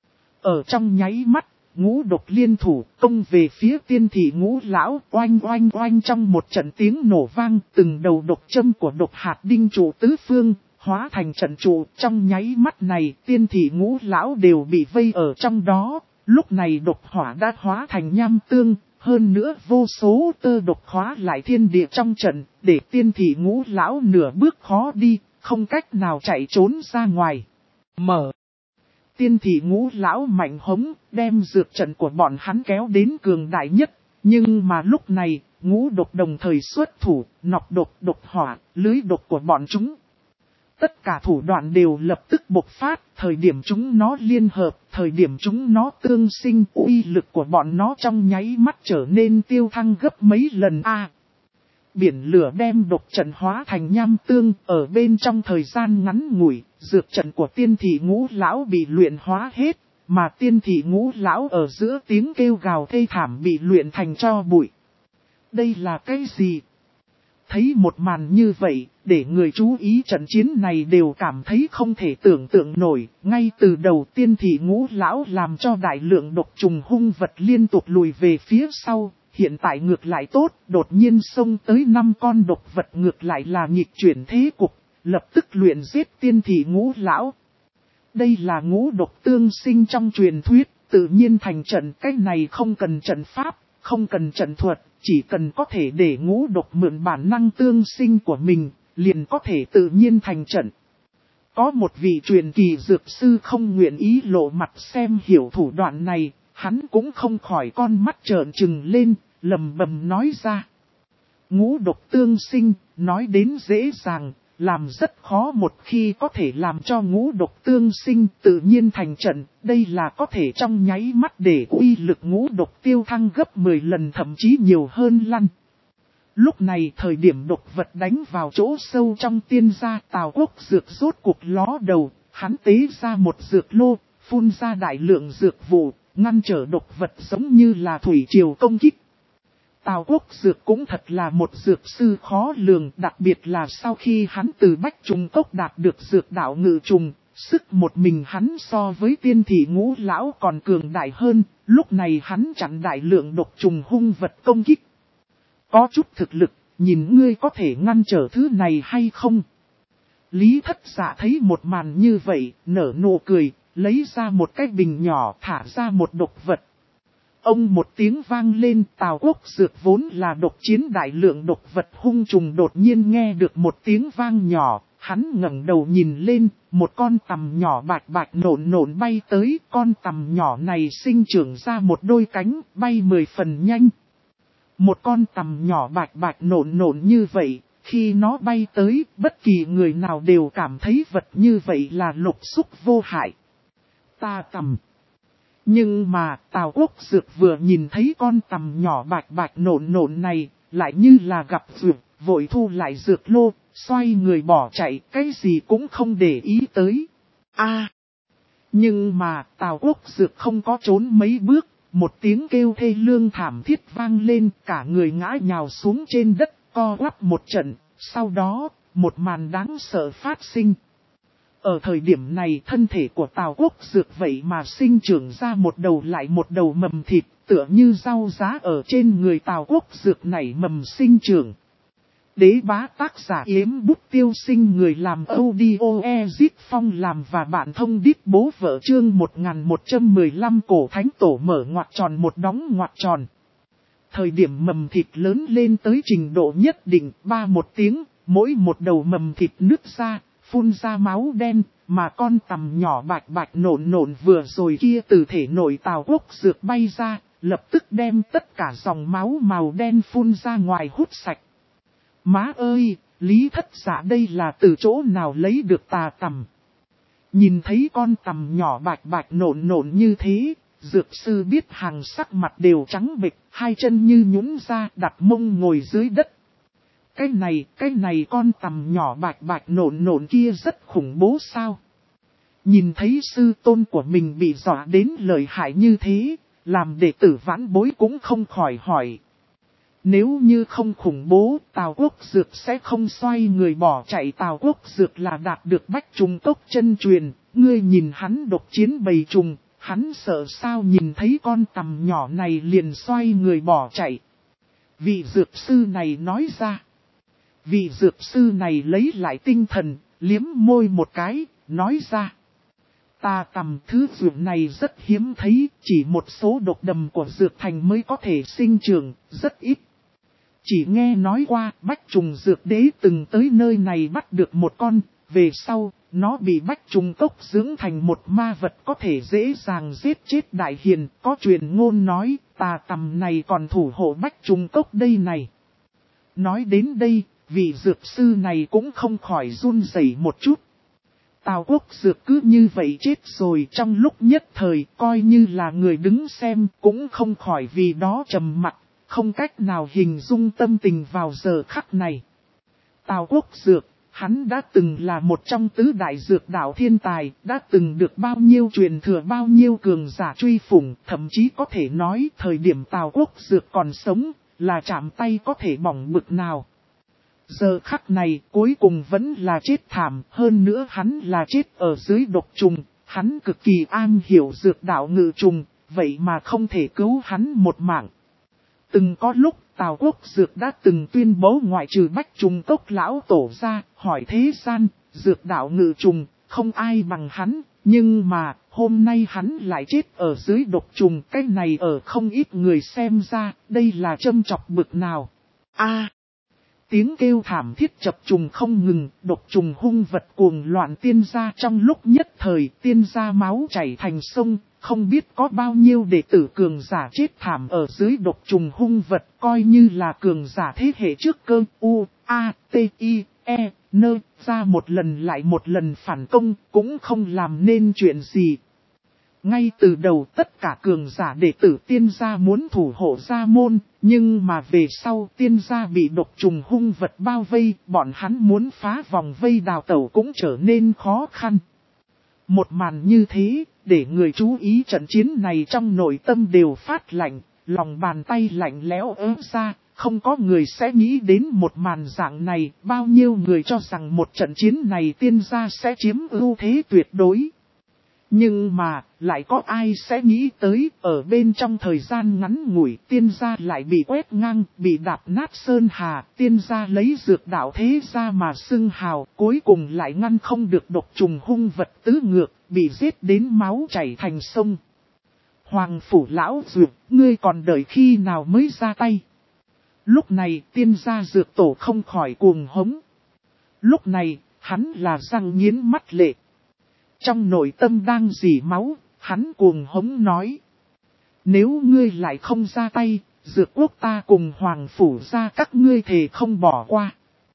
Ở trong nháy mắt, ngũ độc liên thủ công về phía tiên thị Ngũ lão, oanh oanh oanh trong một trận tiếng nổ vang, từng đầu độc châm của độc hạt đinh trụ tứ phương, hóa thành trận trụ. Trong nháy mắt này, tiên thị Ngũ lão đều bị vây ở trong đó, lúc này độc hỏa đã hóa thành nham tương. Hơn nữa vô số tơ độc khóa lại thiên địa trong trận, để tiên thị Ngũ lão nửa bước khó đi, không cách nào chạy trốn ra ngoài. Tiên thị Ngũ lão mạnh hống, đem dược trận của bọn hắn kéo đến cường đại nhất. Nhưng mà lúc này, ngũ độc đồng thời xuất thủ, nọc độc, độc hỏa, lưới độc của bọn chúng. Tất cả thủ đoạn đều lập tức bộc phát, thời điểm chúng nó liên hợp, thời điểm chúng nó tương sinh, uy lực của bọn nó trong nháy mắt trở nên tiêu thăng gấp mấy lần a. Biển lửa đem độc trận hóa thành nham tương, ở bên trong thời gian ngắn ngủi, dược trận của tiên thị Ngũ lão bị luyện hóa hết, mà tiên thị Ngũ lão ở giữa tiếng kêu gào thê thảm bị luyện thành tro bụi. Đây là cái gì? Thấy một màn như vậy, để người chú ý trận chiến này đều cảm thấy không thể tưởng tượng nổi. Ngay từ đầu tiên thì Ngũ lão làm cho đại lượng độc trùng hung vật liên tục lùi về phía sau. Hiện tại ngược lại tốt, đột nhiên xông tới 5 con độc vật ngược lại là nghịch chuyển thế cục, lập tức luyện giết tiên thị Ngũ lão. Đây là ngũ độc tương sinh trong truyền thuyết, tự nhiên thành trận. Cái này không cần trận pháp, không cần trận thuật, chỉ cần có thể để ngũ độc mượn bản năng tương sinh của mình, liền có thể tự nhiên thành trận. Có một vị truyền kỳ dược sư không nguyện ý lộ mặt xem hiểu thủ đoạn này, hắn cũng không khỏi con mắt trợn trừng lên, lầm bầm nói ra. Ngũ độc tương sinh, nói đến dễ dàng, làm rất khó. Một khi có thể làm cho ngũ độc tương sinh tự nhiên thành trận, đây là có thể trong nháy mắt để uy lực ngũ độc tiêu thăng gấp 10 lần thậm chí nhiều hơn lăn. Lúc này thời điểm độc vật đánh vào chỗ sâu trong tiên gia, Tào Quốc Dược rốt cuộc ló đầu, hắn tế ra một dược lô, phun ra đại lượng dược vụ, ngăn trở độc vật giống như là thủy triều công kích. Tào Quốc Dược cũng thật là một dược sư khó lường, đặc biệt là sau khi hắn từ Bách Trùng Cốc đạt được dược đạo ngự trùng, sức một mình hắn so với tiên thị Ngũ lão còn cường đại hơn, lúc này hắn chặn đại lượng độc trùng hung vật công kích. Có chút thực lực, nhìn ngươi có thể ngăn trở thứ này hay không? Lý Thất Dạ thấy một màn như vậy, nở nụ cười, lấy ra một cái bình nhỏ thả ra một độc vật. Ông một tiếng vang lên, Tào Quốc Dược vốn là độc chiến đại lượng độc vật hung trùng đột nhiên nghe được một tiếng vang nhỏ, hắn ngẩng đầu nhìn lên, một con tằm nhỏ bạch bạch nổn nổn bay tới, con tằm nhỏ này sinh trưởng ra một đôi cánh, bay 10 phần nhanh. Một con tằm nhỏ bạch bạch nổn nổn như vậy, khi nó bay tới, bất kỳ người nào đều cảm thấy vật như vậy là lục xúc vô hại. Ta tằm. Nhưng mà Tào Quốc Dược vừa nhìn thấy con tằm nhỏ bạch bạch nổn nổn này, lại như là gặp dược, vội thu lại dược lô, xoay người bỏ chạy, cái gì cũng không để ý tới. Nhưng mà Tào Quốc Dược không có trốn mấy bước, một tiếng kêu thê lương thảm thiết vang lên, cả người ngã nhào xuống trên đất, co quắp một trận, sau đó, một màn đáng sợ phát sinh. Ở thời điểm này thân thể của Tào Quốc Dược vậy mà sinh trưởng ra một đầu lại một đầu mầm thịt, tựa như rau giá ở trên người Tào Quốc Dược nảy mầm sinh trưởng. Đế bá tác giả Yếm Bút Tiêu Sinh, người làm audio Ezit Phong làm và bạn thông đít bố vợ chương 1115 cổ thánh tổ mở ngoặc tròn một đóng ngoặc tròn. Thời điểm mầm thịt lớn lên tới trình độ nhất định, một tiếng, mỗi một đầu mầm thịt nứt ra, phun ra máu đen, mà con tằm nhỏ bạch bạch nổn nổn vừa rồi kia từ thể nội Tào Quốc Dược bay ra, lập tức đem tất cả dòng máu màu đen phun ra ngoài hút sạch. Má ơi, Lý Thất Dạ đây là từ chỗ nào lấy được tà tằm? Nhìn thấy con tằm nhỏ bạch bạch nổn nổn như thế, dược sư biết hàng sắc mặt đều trắng bệch, hai chân như nhũn ra đặt mông ngồi dưới đất. Cái này con tằm nhỏ bạch bạch nổn nổn kia rất khủng bố sao? Nhìn thấy sư tôn của mình bị dọa đến lợi hại như thế, làm đệ tử vãn bối cũng không khỏi hỏi. Nếu như không khủng bố, Tào Quốc Dược sẽ không xoay người bỏ chạy. Tào Quốc Dược là đạt được Bách Trùng Cốc chân truyền, ngươi nhìn hắn độc chiến bầy trùng, hắn sợ sao nhìn thấy con tằm nhỏ này liền xoay người bỏ chạy. Vị dược sư này nói ra. Vị dược sư này lấy lại tinh thần, liếm môi một cái, nói ra. Ta tằm thứ dược này rất hiếm thấy, chỉ một số độc đầm của dược thành mới có thể sinh trưởng, rất ít. Chỉ nghe nói qua Bách Trùng Dược Đế từng tới nơi này bắt được một con, về sau, nó bị Bách Trùng Cốc dưỡng thành một ma vật có thể dễ dàng giết chết đại hiền, có truyền ngôn nói, tà tằm này còn thủ hộ Bách Trùng Cốc đây này. Nói đến đây, vị dược sư này cũng không khỏi run rẩy một chút. Tào Quốc Dược cứ như vậy chết rồi, trong lúc nhất thời, coi như là người đứng xem, cũng không khỏi vì đó trầm mặc. Không cách nào hình dung tâm tình vào giờ khắc này. Tào Quốc Dược, hắn đã từng là một trong tứ đại dược đạo thiên tài, đã từng được bao nhiêu truyền thừa bao nhiêu cường giả truy phủng, thậm chí có thể nói thời điểm Tào Quốc Dược còn sống, là chạm tay có thể bỏng bực nào. Giờ khắc này cuối cùng vẫn là chết thảm, hơn nữa hắn là chết ở dưới độc trùng, hắn cực kỳ am hiểu dược đạo ngự trùng, vậy mà không thể cứu hắn một mạng. Từng có lúc Tào Quốc Dược đã từng tuyên bố ngoại trừ Bách Trùng Cốc lão tổ ra, hỏi thế gian, dược đạo ngự trùng, không ai bằng hắn, nhưng mà hôm nay hắn lại chết ở dưới độc trùng, cái này ở không ít người xem ra, đây là châm chọc bực nào. Tiếng kêu thảm thiết chập trùng không ngừng, độc trùng hung vật cuồng loạn tiên gia trong lúc nhất thời tiên gia máu chảy thành sông, không biết có bao nhiêu đệ tử cường giả chết thảm ở dưới độc trùng hung vật, coi như là cường giả thế hệ trước cơ U, A, T, I, E, N, ra một lần lại một lần phản công, cũng không làm nên chuyện gì. Ngay từ đầu tất cả cường giả đệ tử tiên gia muốn thủ hộ gia môn, nhưng mà về sau tiên gia bị độc trùng hung vật bao vây, bọn hắn muốn phá vòng vây đào tẩu cũng trở nên khó khăn. Một màn như thế, để người chú ý trận chiến này trong nội tâm đều phát lạnh, lòng bàn tay lạnh lẽo ớt ra, không có người sẽ nghĩ đến một màn dạng này, bao nhiêu người cho rằng một trận chiến này tiên gia sẽ chiếm ưu thế tuyệt đối. Nhưng mà, lại có ai sẽ nghĩ tới, ở bên trong thời gian ngắn ngủi, tiên gia lại bị quét ngang, bị đạp nát sơn hà, tiên gia lấy dược đạo thế gia mà xưng hào, cuối cùng lại ngăn không được độc trùng hung vật tứ ngược, bị giết đến máu chảy thành sông. Hoàng phủ lão dược, ngươi còn đợi khi nào mới ra tay? Lúc này, tiên gia dược tổ không khỏi cuồng hống. Lúc này, hắn là răng nghiến mắt lệ. Trong nội tâm đang rỉ máu, hắn cuồng hống nói. Nếu ngươi lại không ra tay, dược quốc ta cùng hoàng phủ ra các ngươi thề không bỏ qua.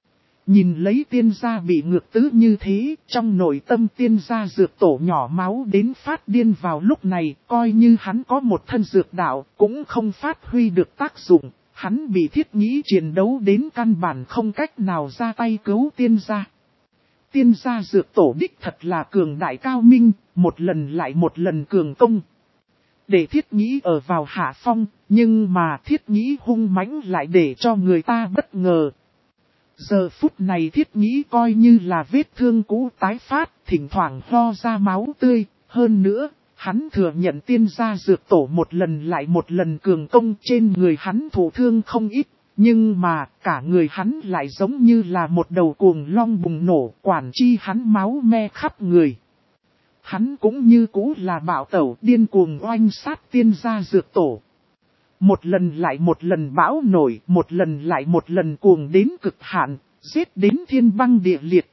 Nhìn lấy tiên gia bị ngược tứ như thế, trong nội tâm tiên gia dược tổ nhỏ máu đến phát điên vào lúc này, coi như hắn có một thân dược đạo, cũng không phát huy được tác dụng, hắn bị thiết nghĩ chiến đấu đến căn bản không cách nào ra tay cứu tiên gia. Tiên gia dược tổ đích thật là cường đại cao minh, một lần lại một lần cường công. Để thiết nghĩ ở vào hạ phong, nhưng mà thiết nghĩ hung mãnh lại để cho người ta bất ngờ. Giờ phút này thiết nghĩ coi như là vết thương cũ tái phát, thỉnh thoảng ho ra máu tươi, hơn nữa, hắn thừa nhận tiên gia dược tổ một lần lại một lần cường công trên người hắn thụ thương không ít. Nhưng mà, cả người hắn lại giống như là một đầu cuồng long bùng nổ, quản chi hắn máu me khắp người. Hắn cũng như cũ là bạo tẩu điên cuồng oanh sát tiên gia dược tổ. Một lần lại một lần bão nổi, một lần lại một lần cuồng đến cực hạn, giết đến thiên băng địa liệt.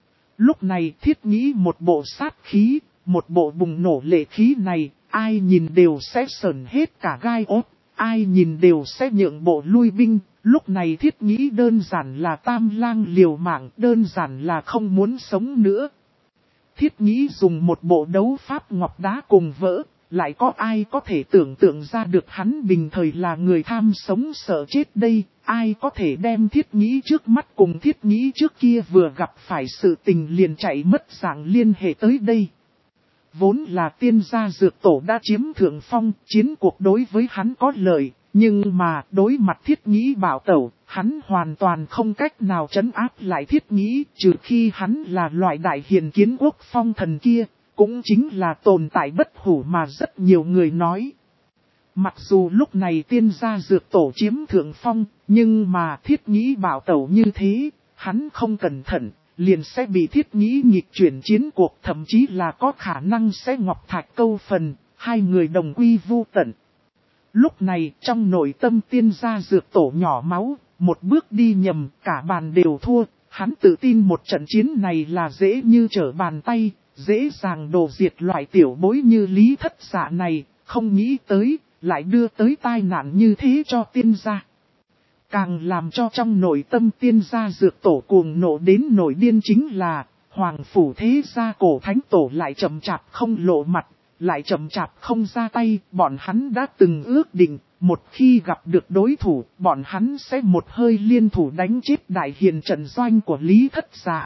Lúc này thiết nghĩ một bộ sát khí, một bộ bùng nổ lệ khí này, ai nhìn đều sẽ sởn hết cả gai ốt, ai nhìn đều sẽ nhượng bộ lui binh. Lúc này thiết nghĩ đơn giản là tam lang liều mạng, đơn giản là không muốn sống nữa. Thiết nghĩ dùng một bộ đấu pháp ngọc đá cùng vỡ, lại có ai có thể tưởng tượng ra được hắn bình thời là người tham sống sợ chết đây, ai có thể đem thiết nghĩ trước mắt cùng thiết nghĩ trước kia vừa gặp phải sự tình liền chạy mất dạng liên hệ tới đây. Vốn là tiên gia dược tổ đã chiếm thượng phong, chiến cuộc đối với hắn có lợi. Nhưng mà đối mặt thiết nghĩ bảo tẩu, hắn hoàn toàn không cách nào trấn áp lại thiết nghĩ, trừ khi hắn là loại đại hiền kiến quốc phong thần kia, cũng chính là tồn tại bất hủ mà rất nhiều người nói. Mặc dù lúc này tiên gia dược tổ chiếm thượng phong, nhưng mà thiết nghĩ bảo tẩu như thế, hắn không cẩn thận, liền sẽ bị thiết nghĩ nghịch chuyển chiến cuộc, thậm chí là có khả năng sẽ ngọc thạch câu phần, hai người đồng quy vu tận. Lúc này trong nội tâm tiên gia dược tổ nhỏ máu, một bước đi nhầm, cả bàn đều thua, hắn tự tin một trận chiến này là dễ như trở bàn tay, dễ dàng đổ diệt loại tiểu bối như Lý Thất Dạ này, không nghĩ tới, lại đưa tới tai nạn như thế cho tiên gia. Càng làm cho trong nội tâm tiên gia dược tổ cuồng nộ đến nổi điên chính là, hoàng phủ thế gia cổ thánh tổ lại chậm chạp không lộ mặt. Lại chậm chạp không ra tay, bọn hắn đã từng ước định, một khi gặp được đối thủ, bọn hắn sẽ một hơi liên thủ đánh chết đại hiền trận doanh của Lý Thất Dạ.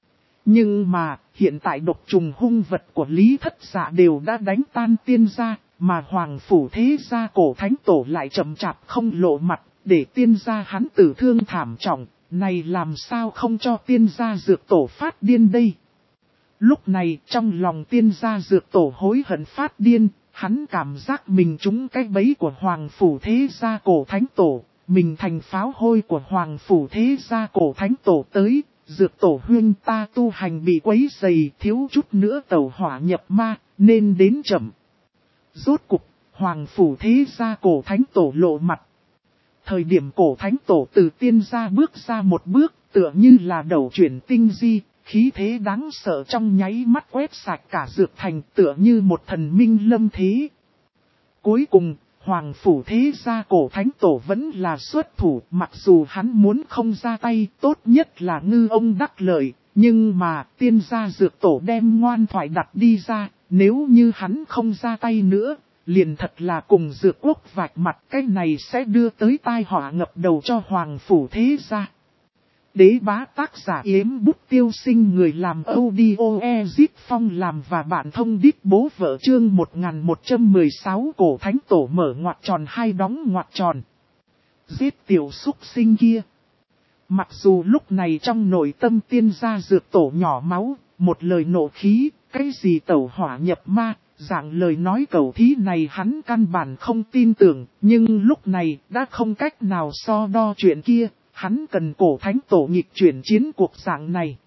Nhưng mà, hiện tại độc trùng hung vật của Lý Thất Dạ đều đã đánh tan tiên gia, mà hoàng phủ thế gia cổ thánh tổ lại chậm chạp không lộ mặt, để tiên gia hắn tử thương thảm trọng, Này làm sao không cho tiên gia dược tổ phát điên đây? Lúc này trong lòng tiên gia dược tổ hối hận phát điên, hắn cảm giác mình trúng cái bẫy của Hoàng Phủ Thế Gia Cổ Thánh Tổ, mình thành pháo hôi của Hoàng Phủ Thế Gia Cổ Thánh Tổ tới, dược tổ huyên ta tu hành bị quấy dày thiếu chút nữa tẩu hỏa nhập ma, nên đến chậm. Rốt cục, Hoàng Phủ Thế Gia Cổ Thánh Tổ lộ mặt. Thời điểm Cổ Thánh Tổ từ tiên gia bước ra một bước, tựa như là đầu chuyển tinh di, khí thế đáng sợ trong nháy mắt quét sạch cả dược thành, tựa như một thần minh lâm thế. Cuối cùng, Hoàng Phủ Thế Gia Cổ Thánh Tổ vẫn là xuất thủ, mặc dù hắn muốn không ra tay, tốt nhất là ngư ông đắc lợi, nhưng mà tiên gia dược tổ đem ngoan thoại đặt đi ra, nếu như hắn không ra tay nữa, liền thật là cùng dược quốc vạch mặt, cái này sẽ đưa tới tai họa ngập đầu cho Hoàng Phủ Thế Gia. Đế bá tác giả Yếm Bút Tiêu Sinh, người làm audio Ezip Phong làm và bạn thông đít bố vợ, chương 1116 Cổ Thánh Tổ mở ngoặc tròn hai đóng ngoặc tròn. Giết tiểu súc sinh kia. Mặc dù lúc này trong nội tâm tiên gia dược tổ nhỏ máu, một lời nộ khí, cái gì tẩu hỏa nhập ma, dạng lời nói cầu thí này hắn căn bản không tin tưởng, nhưng lúc này đã không cách nào so đo chuyện kia. Hắn cần Cổ Thánh Tổ nghịch chuyển chiến cuộc dạng này.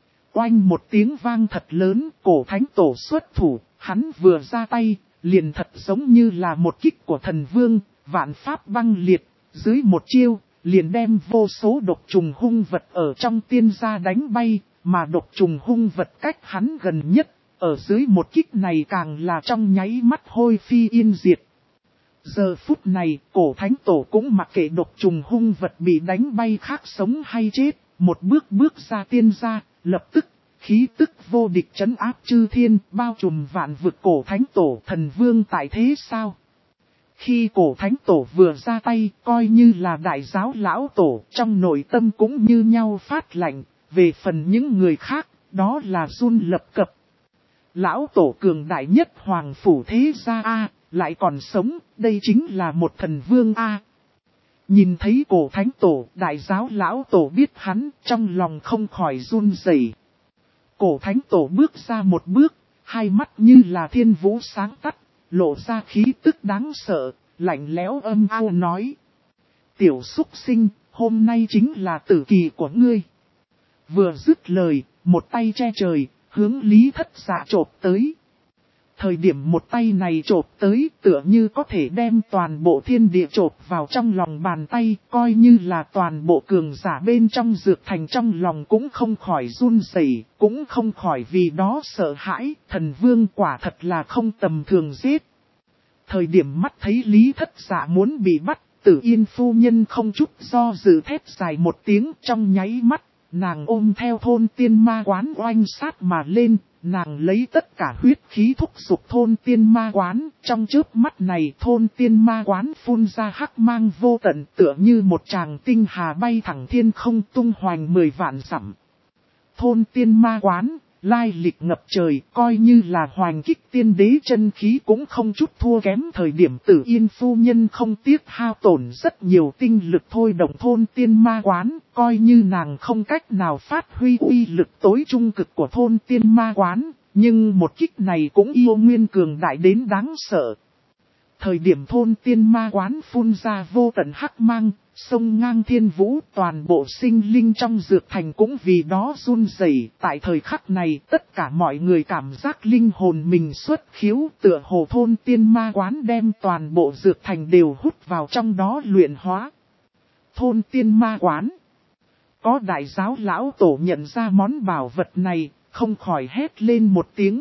Oanh một tiếng vang thật lớn, Cổ Thánh Tổ xuất thủ, hắn vừa ra tay, liền thật giống như là một kích của thần vương, vạn pháp băng liệt, dưới một chiêu, liền đem vô số độc trùng hung vật ở trong tiên gia đánh bay, mà độc trùng hung vật cách hắn gần nhất, ở dưới một kích này càng là trong nháy mắt hôi phi yên diệt. Giờ phút này, Cổ Thánh Tổ cũng mặc kệ độc trùng hung vật bị đánh bay khác sống hay chết, một bước ra tiên gia, lập tức, khí tức vô địch trấn áp chư thiên, bao trùm vạn vực. Cổ Thánh Tổ thần vương tại thế sao? Khi Cổ Thánh Tổ vừa ra tay, coi như là đại giáo lão tổ, trong nội tâm cũng như nhau phát lạnh, về phần những người khác, đó là run lập cập. Lão tổ cường đại nhất Hoàng Phủ Thế Gia A, lại còn sống, đây chính là một thần vương A. Nhìn thấy Cổ Thánh Tổ, đại giáo lão tổ biết hắn, trong lòng không khỏi run rẩy. Cổ Thánh Tổ bước ra một bước, hai mắt như là thiên vũ sáng tắt, lộ ra khí tức đáng sợ, lạnh lẽo âm ao nói. Tiểu súc sinh, hôm nay chính là tử kỳ của ngươi. Vừa dứt lời, một tay che trời, hướng Lý Thất Dạ chộp tới. Thời điểm một tay này chộp tới, tựa như có thể đem toàn bộ thiên địa chộp vào trong lòng bàn tay, coi như là toàn bộ cường giả bên trong dược thành trong lòng cũng không khỏi run rẩy, cũng không khỏi vì đó sợ hãi, thần vương quả thật là không tầm thường giết. Thời điểm mắt thấy Lý Thất Dạ muốn bị bắt, Tử Yên phu nhân không chút do dự thét dài một tiếng, trong nháy mắt, nàng ôm theo thôn tiên ma quán oanh sát mà lên. Nàng lấy tất cả huyết khí thúc giục thôn tiên ma quán, trong chớp mắt này thôn tiên ma quán phun ra hắc mang vô tận, tựa như một tràng tinh hà bay thẳng thiên không, tung hoành 10 vạn dặm. Thôn tiên ma quán, lai lịch ngập trời, coi như là hoành kích tiên đế chân khí cũng không chút thua kém. Thời điểm Tử Yên phu nhân không tiếc hao tổn rất nhiều tinh lực thôi động thôn tiên ma quán, coi như nàng không cách nào phát huy uy lực tối trung cực của thôn tiên ma quán, nhưng một kích này cũng yêu nguyên cường đại đến đáng sợ. Thời điểm thôn tiên ma quán phun ra vô tận hắc mang, sông ngang thiên vũ, toàn bộ sinh linh trong dược thành cũng vì đó run rẩy. Tại thời khắc này, tất cả mọi người cảm giác linh hồn mình xuất khiếu, tựa hồ thôn tiên ma quán đem toàn bộ dược thành đều hút vào trong đó luyện hóa. Thôn tiên ma quán. Có đại giáo lão tổ nhận ra món bảo vật này, không khỏi hét lên một tiếng.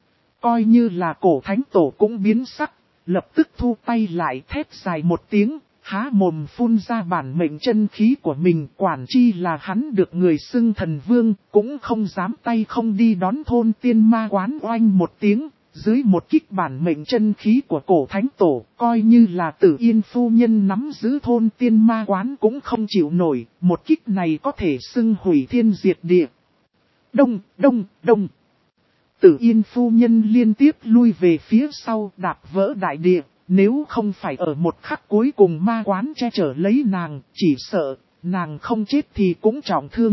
Coi như là Cổ Thánh Tổ cũng biến sắc, lập tức thu tay lại thét dài một tiếng, há mồm phun ra bản mệnh chân khí của mình. Quản chi là hắn được người xưng thần vương, cũng không dám tay không đi đón thôn tiên ma quán oanh một tiếng. Dưới một kích bản mệnh chân khí của Cổ Thánh Tổ, coi như là Tử Yên phu nhân nắm giữ thôn tiên ma quán cũng không chịu nổi, một kích này có thể xưng hủy thiên diệt địa. Đông, đông, đông. Tử Yên phu nhân liên tiếp lui về phía sau, đạp vỡ đại địa, nếu không phải ở một khắc cuối cùng ma quán che chở lấy nàng, chỉ sợ nàng không chết thì cũng trọng thương.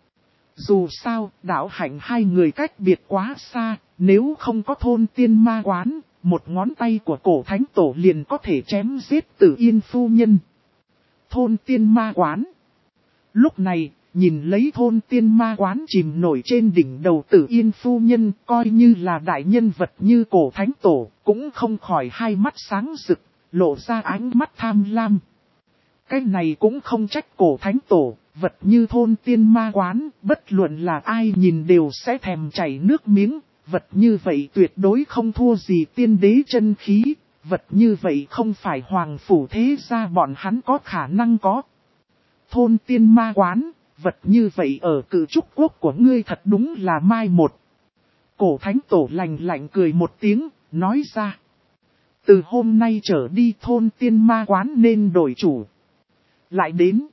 Dù sao, đạo hạnh hai người cách biệt quá xa, nếu không có thôn tiên ma quán, một ngón tay của cổ thánh tổ liền có thể chém giết Tử Yên phu nhân. Thôn tiên ma quán. Lúc này, nhìn lấy thôn tiên ma quán chìm nổi trên đỉnh đầu Tử Yên phu nhân, coi như là đại nhân vật như cổ thánh tổ, cũng không khỏi hai mắt sáng rực, lộ ra ánh mắt tham lam. Cái này cũng không trách cổ thánh tổ, vật như thôn tiên ma quán, bất luận là ai nhìn đều sẽ thèm chảy nước miếng, vật như vậy tuyệt đối không thua gì tiên đế chân khí, vật như vậy không phải hoàng phủ thế gia bọn hắn có khả năng có. Thôn tiên ma quán, vật như vậy ở cự trúc quốc của ngươi thật đúng là mai một. Cổ thánh tổ lạnh lạnh cười một tiếng, nói ra. Từ hôm nay trở đi thôn tiên ma quán nên đổi chủ. Lại đến.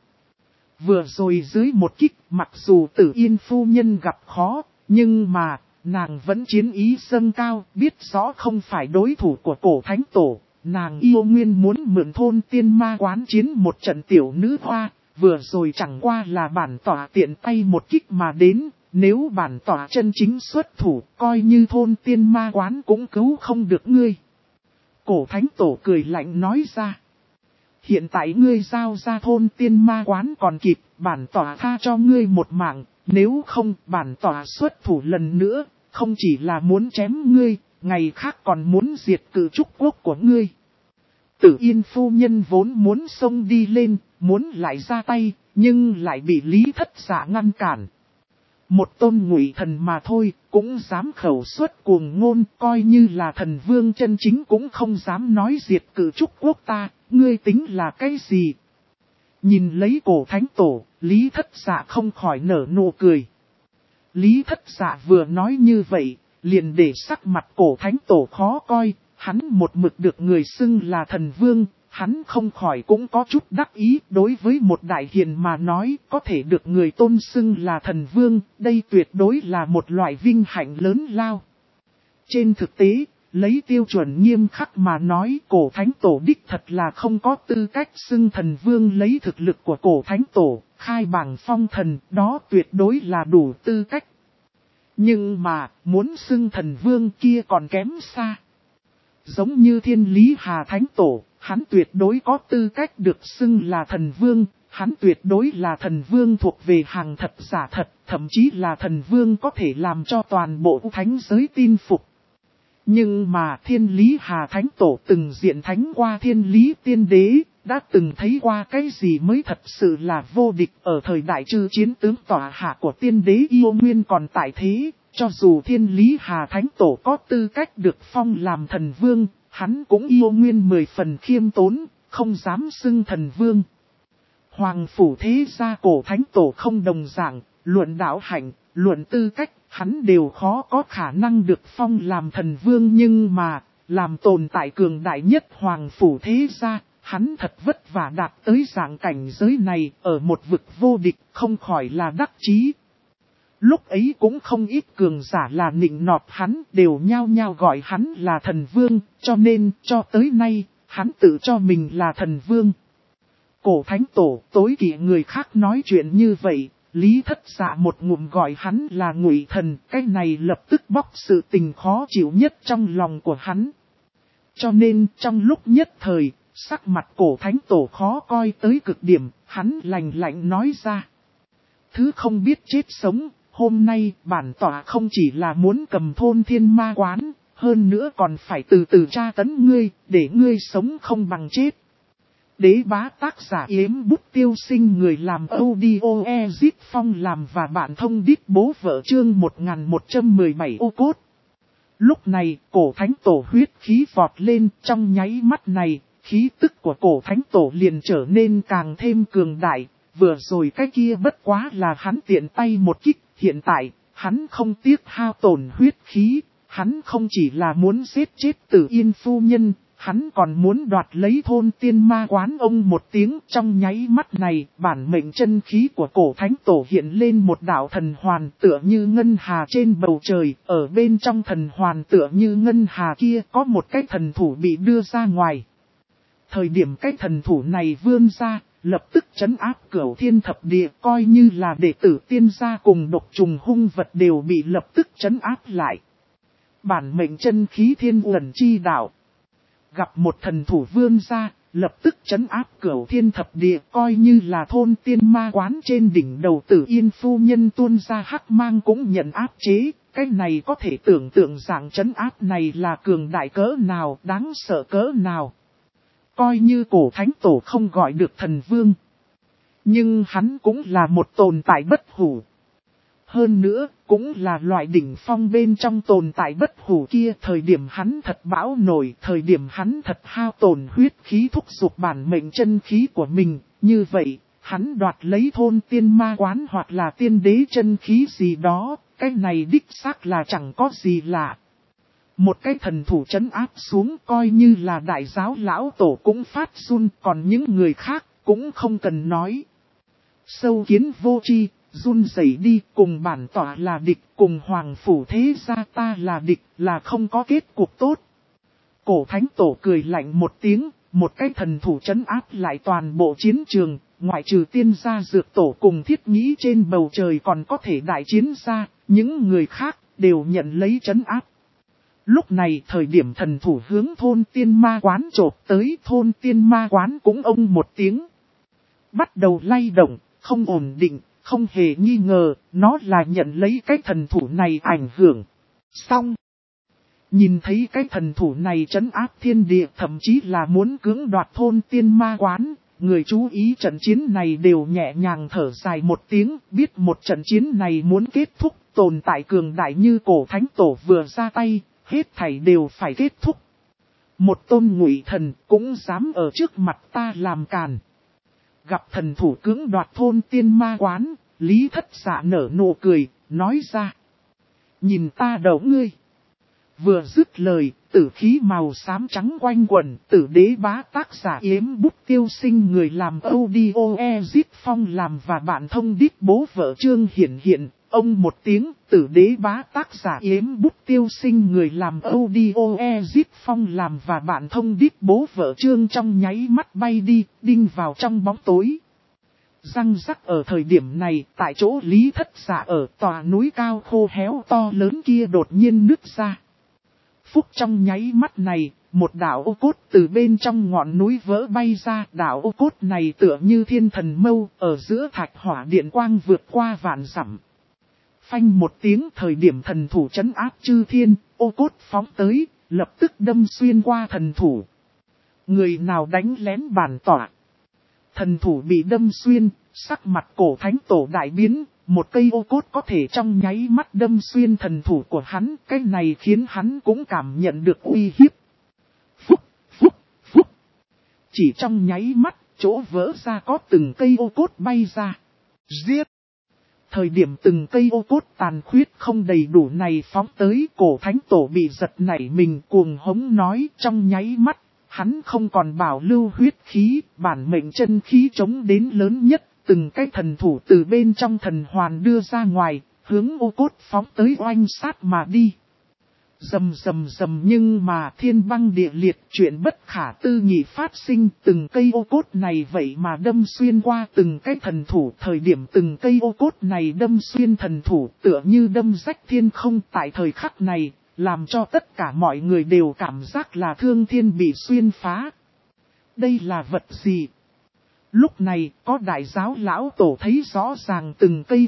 Vừa rồi dưới một kích, mặc dù Tử Yên phu nhân gặp khó, nhưng mà, nàng vẫn chiến ý dâng cao, biết rõ không phải đối thủ của cổ thánh tổ. Nàng yêu nguyên muốn mượn thôn tiên ma quán chiến một trận tiểu nữ hoa, vừa rồi chẳng qua là bản tỏa tiện tay một kích mà đến, nếu bản tỏa chân chính xuất thủ, coi như thôn tiên ma quán cũng cứu không được ngươi. Cổ thánh tổ cười lạnh nói ra. Hiện tại ngươi giao ra thôn tiên ma quán còn kịp, bản tỏa tha cho ngươi một mạng, nếu không bản tỏa xuất thủ lần nữa, không chỉ là muốn chém ngươi, ngày khác còn muốn diệt cự trúc quốc của ngươi. Tử Yên phu nhân vốn muốn xông đi lên, muốn lại ra tay, nhưng lại bị Lý Thất Dạ ngăn cản. Một tôn ngụy thần mà thôi, cũng dám khẩu xuất cuồng ngôn, coi như là thần vương chân chính cũng không dám nói diệt cự trúc quốc ta, ngươi tính là cái gì? Nhìn lấy cổ thánh tổ, Lý Thất Dạ không khỏi nở nụ cười. Lý Thất Dạ vừa nói như vậy, liền để sắc mặt cổ thánh tổ khó coi, hắn một mực được người xưng là thần vương, hắn không khỏi cũng có chút đắc ý. Đối với một đại hiền mà nói, có thể được người tôn xưng là thần vương, đây tuyệt đối là một loại vinh hạnh lớn lao. Trên thực tế, lấy tiêu chuẩn nghiêm khắc mà nói, cổ thánh tổ đích thật là không có tư cách xưng thần vương. Lấy thực lực của cổ thánh tổ, khai bảng phong thần, đó tuyệt đối là đủ tư cách. Nhưng mà, muốn xưng thần vương kia còn kém xa. Giống như Thiên Lý Hà Thánh Tổ, hắn tuyệt đối có tư cách được xưng là thần vương, hắn tuyệt đối là thần vương thuộc về hàng thật giả thật, thậm chí là thần vương có thể làm cho toàn bộ thánh giới tin phục. Nhưng mà Thiên Lý Hà Thánh Tổ từng diện thánh qua Thiên Lý Tiên Đế, đã từng thấy qua cái gì mới thật sự là vô địch. Ở thời đại chư chiến tướng tỏa hạ của Tiên Đế yêu nguyên còn tại thế, cho dù Thiên Lý Hà Thánh Tổ có tư cách được phong làm thần vương, hắn cũng yêu nguyên 10 phần khiêm tốn, không dám xưng thần vương. Hoàng phủ thế gia cổ Thánh Tổ không đồng dạng, luận đạo hạnh, luận tư cách, hắn đều khó có khả năng được phong làm thần vương, nhưng mà, làm tồn tại cường đại nhất hoàng phủ thế gia, hắn thật vất vả đạt tới dạng cảnh giới này, ở một vực vô địch, không khỏi là đắc chí. Lúc ấy cũng không ít cường giả là nịnh nọt hắn, đều nhao nhao gọi hắn là thần vương, cho nên, cho tới nay, hắn tự cho mình là thần vương. Cổ Thánh Tổ tối kỵ người khác nói chuyện như vậy, Lý Thất Dạ một ngụm gọi hắn là ngụy thần, cái này lập tức bóc sự tình khó chịu nhất trong lòng của hắn. Cho nên trong lúc nhất thời, sắc mặt cổ Thánh Tổ khó coi tới cực điểm, hắn lạnh lạnh nói ra. Thứ không biết chết sống, hôm nay bản tỏa không chỉ là muốn cầm thôn thiên ma quán, hơn nữa còn phải từ từ tra tấn ngươi, để ngươi sống không bằng chết. Đế bá tác giả yếm bút tiêu sinh, người làm audio Ezit Phong làm và bạn thông đít bố vợ chương 1117 ô cốt. Lúc này, cổ Thánh Tổ huyết khí vọt lên, trong nháy mắt này, khí tức của cổ Thánh Tổ liền trở nên càng thêm cường đại. Vừa rồi cái kia bất quá là hắn tiện tay một kích, hiện tại, hắn không tiếc hao tổn huyết khí, hắn không chỉ là muốn giết chết Tử Yên phu nhân, hắn còn muốn đoạt lấy thôn tiên ma quán. Ông một tiếng, trong nháy mắt này, bản mệnh chân khí của cổ Thánh Tổ hiện lên một đạo thần hoàn tựa như ngân hà trên bầu trời, ở bên trong thần hoàn tựa như ngân hà kia có một cái thần thủ bị đưa ra ngoài. Thời điểm cái thần thủ này vươn ra, lập tức trấn áp Cửu Thiên Thập Địa, coi như là đệ tử Tiên gia cùng độc trùng hung vật đều bị lập tức trấn áp lại. Bản mệnh chân khí Thiên Uẩn Chi Đạo. Gặp một thần thủ vươn ra, lập tức trấn áp Cửu Thiên Thập Địa, coi như là thôn tiên ma quán trên đỉnh đầu Tử Yên phu nhân tuôn ra hắc mang cũng nhận áp chế. Cái này có thể tưởng tượng rằng trấn áp này là cường đại cỡ nào, đáng sợ cỡ nào. Coi như cổ thánh tổ không gọi được thần vương, nhưng hắn cũng là một tồn tại bất hủ. Hơn nữa, cũng là loại đỉnh phong bên trong tồn tại bất hủ kia. Thời điểm hắn thật bão nổi, thời điểm hắn thật hao tổn huyết khí thúc giục bản mệnh chân khí của mình. Như vậy, hắn đoạt lấy thôn tiên ma quán hoặc là tiên đế chân khí gì đó, cái này đích xác là chẳng có gì lạ. Một cái thần thủ trấn áp xuống, coi như là đại giáo lão tổ cũng phát run, còn những người khác cũng không cần nói. Sâu kiến vô tri, run rẩy đi, cùng bản tỏa là địch, cùng hoàng phủ thế gia ta là địch, là không có kết cục tốt. Cổ thánh tổ cười lạnh một tiếng, một cái thần thủ trấn áp lại toàn bộ chiến trường, ngoại trừ tiên gia dược tổ cùng thiết nghĩ trên bầu trời còn có thể đại chiến ra, những người khác đều nhận lấy trấn áp. Lúc này thời điểm thần thủ hướng thôn tiên ma quán chộp tới, thôn tiên ma quán cũng ông một tiếng. Bắt đầu lay động, không ổn định, không hề nghi ngờ, nó là nhận lấy cái thần thủ này ảnh hưởng. Xong. Nhìn thấy cái thần thủ này trấn áp thiên địa, thậm chí là muốn cưỡng đoạt thôn tiên ma quán, người chú ý trận chiến này đều nhẹ nhàng thở dài một tiếng, biết một trận chiến này muốn kết thúc, tồn tại cường đại như cổ thánh tổ vừa ra tay, hết thảy đều phải kết thúc. Một tôn ngụy thần cũng dám ở trước mặt ta làm càn. Gặp thần thủ cưỡng đoạt thôn tiên ma quán, Lý Thất Dạ nở nụ cười, nói ra. Nhìn ta đầu ngươi. Vừa dứt lời, tử khí màu xám trắng quanh quẩn, Tử Đế Bá tác giả Yếm Bút Tiêu Sinh người làm audio Ezit Phong làm và bạn thông đít bố vợ chương hiện. Ông một tiếng, Tử Đế Bá tác giả Yếm Bút Tiêu Sinh người làm audio Ezit Phong làm và bạn thông đít bố vợ chương trong nháy mắt bay đi, đinh vào trong bóng tối. Răng rắc ở thời điểm này, tại chỗ Lý Thất Dạ ở tòa núi cao khô héo to lớn kia đột nhiên nứt ra. Phúc trong nháy mắt này, một đạo ô cốt từ bên trong ngọn núi vỡ bay ra. Đạo ô cốt này tựa như thiên thần mâu, ở giữa thạch hỏa điện quang vượt qua vạn dặm. Phanh một tiếng, thời điểm thần thủ trấn áp chư thiên, ô cốt phóng tới, lập tức đâm xuyên qua thần thủ. Người nào đánh lén bản tỏa. Thần thủ bị đâm xuyên, sắc mặt cổ thánh tổ đại biến, một cây ô cốt có thể trong nháy mắt đâm xuyên thần thủ của hắn, cái này khiến hắn cũng cảm nhận được uy hiếp. Phúc, phúc, phúc. Chỉ trong nháy mắt, chỗ vỡ ra có từng cây ô cốt bay ra. Giết! Thời điểm từng cây ô cốt tàn khuyết không đầy đủ này phóng tới, cổ thánh tổ bị giật nảy mình cuồng hống nói trong nháy mắt. Hắn không còn bảo lưu huyết khí, bản mệnh chân khí chống đến lớn nhất, từng cái thần thủ từ bên trong thần hoàn đưa ra ngoài, hướng ô cốt phóng tới oanh sát mà đi. Rầm rầm rầm, nhưng mà thiên băng địa liệt, chuyện bất khả tư nghị phát sinh, từng cây ô cốt này vậy mà đâm xuyên qua từng cái thần thủ. Thời điểm từng cây ô cốt này đâm xuyên thần thủ tựa như đâm rách thiên không. Tại thời khắc này, làm cho tất cả mọi người đều cảm giác là thương thiên bị xuyên phá. Đây là vật gì? Lúc này, có đại giáo lão tổ thấy rõ ràng từng cây